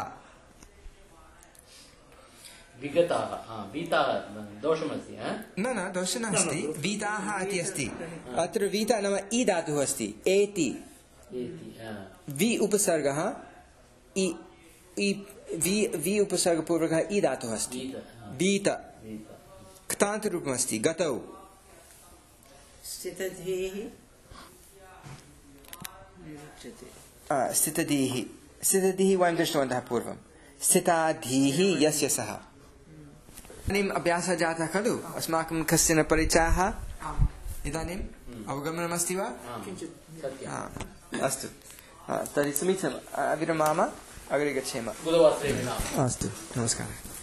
विगताः हा वीताः दोषमस्ति हा
न न दोषः नास्ति वीताः इति अस्ति अत्र वीता नाम इ धातुः अस्ति एति
इति हा
वि उपसर्गः इ इ वि वि उपसर्गपूर्वकः इ धातुः अस्ति
वीत हा
वीत
वीत
क्तान्तरूपमस्ति गतौ
स्थितधीः विमुच्यते।
आ, स्थितधीः स्थितधीः वयं दृष्टवन्तः पूर्वं स्थिताधीः यस्य सः इदानीम् अभ्यासः जातः खलु अस्माकं कश्चन परिचयः इदानीम् अवगमनमस्ति वा
किञ्चित्
सत्यम्
हा, अस्तु हा, तर्हि समीचीनम् अ, विरमाम अग्रे गच्छेम
बुधवासरे विना
अस्तु नमस्कारः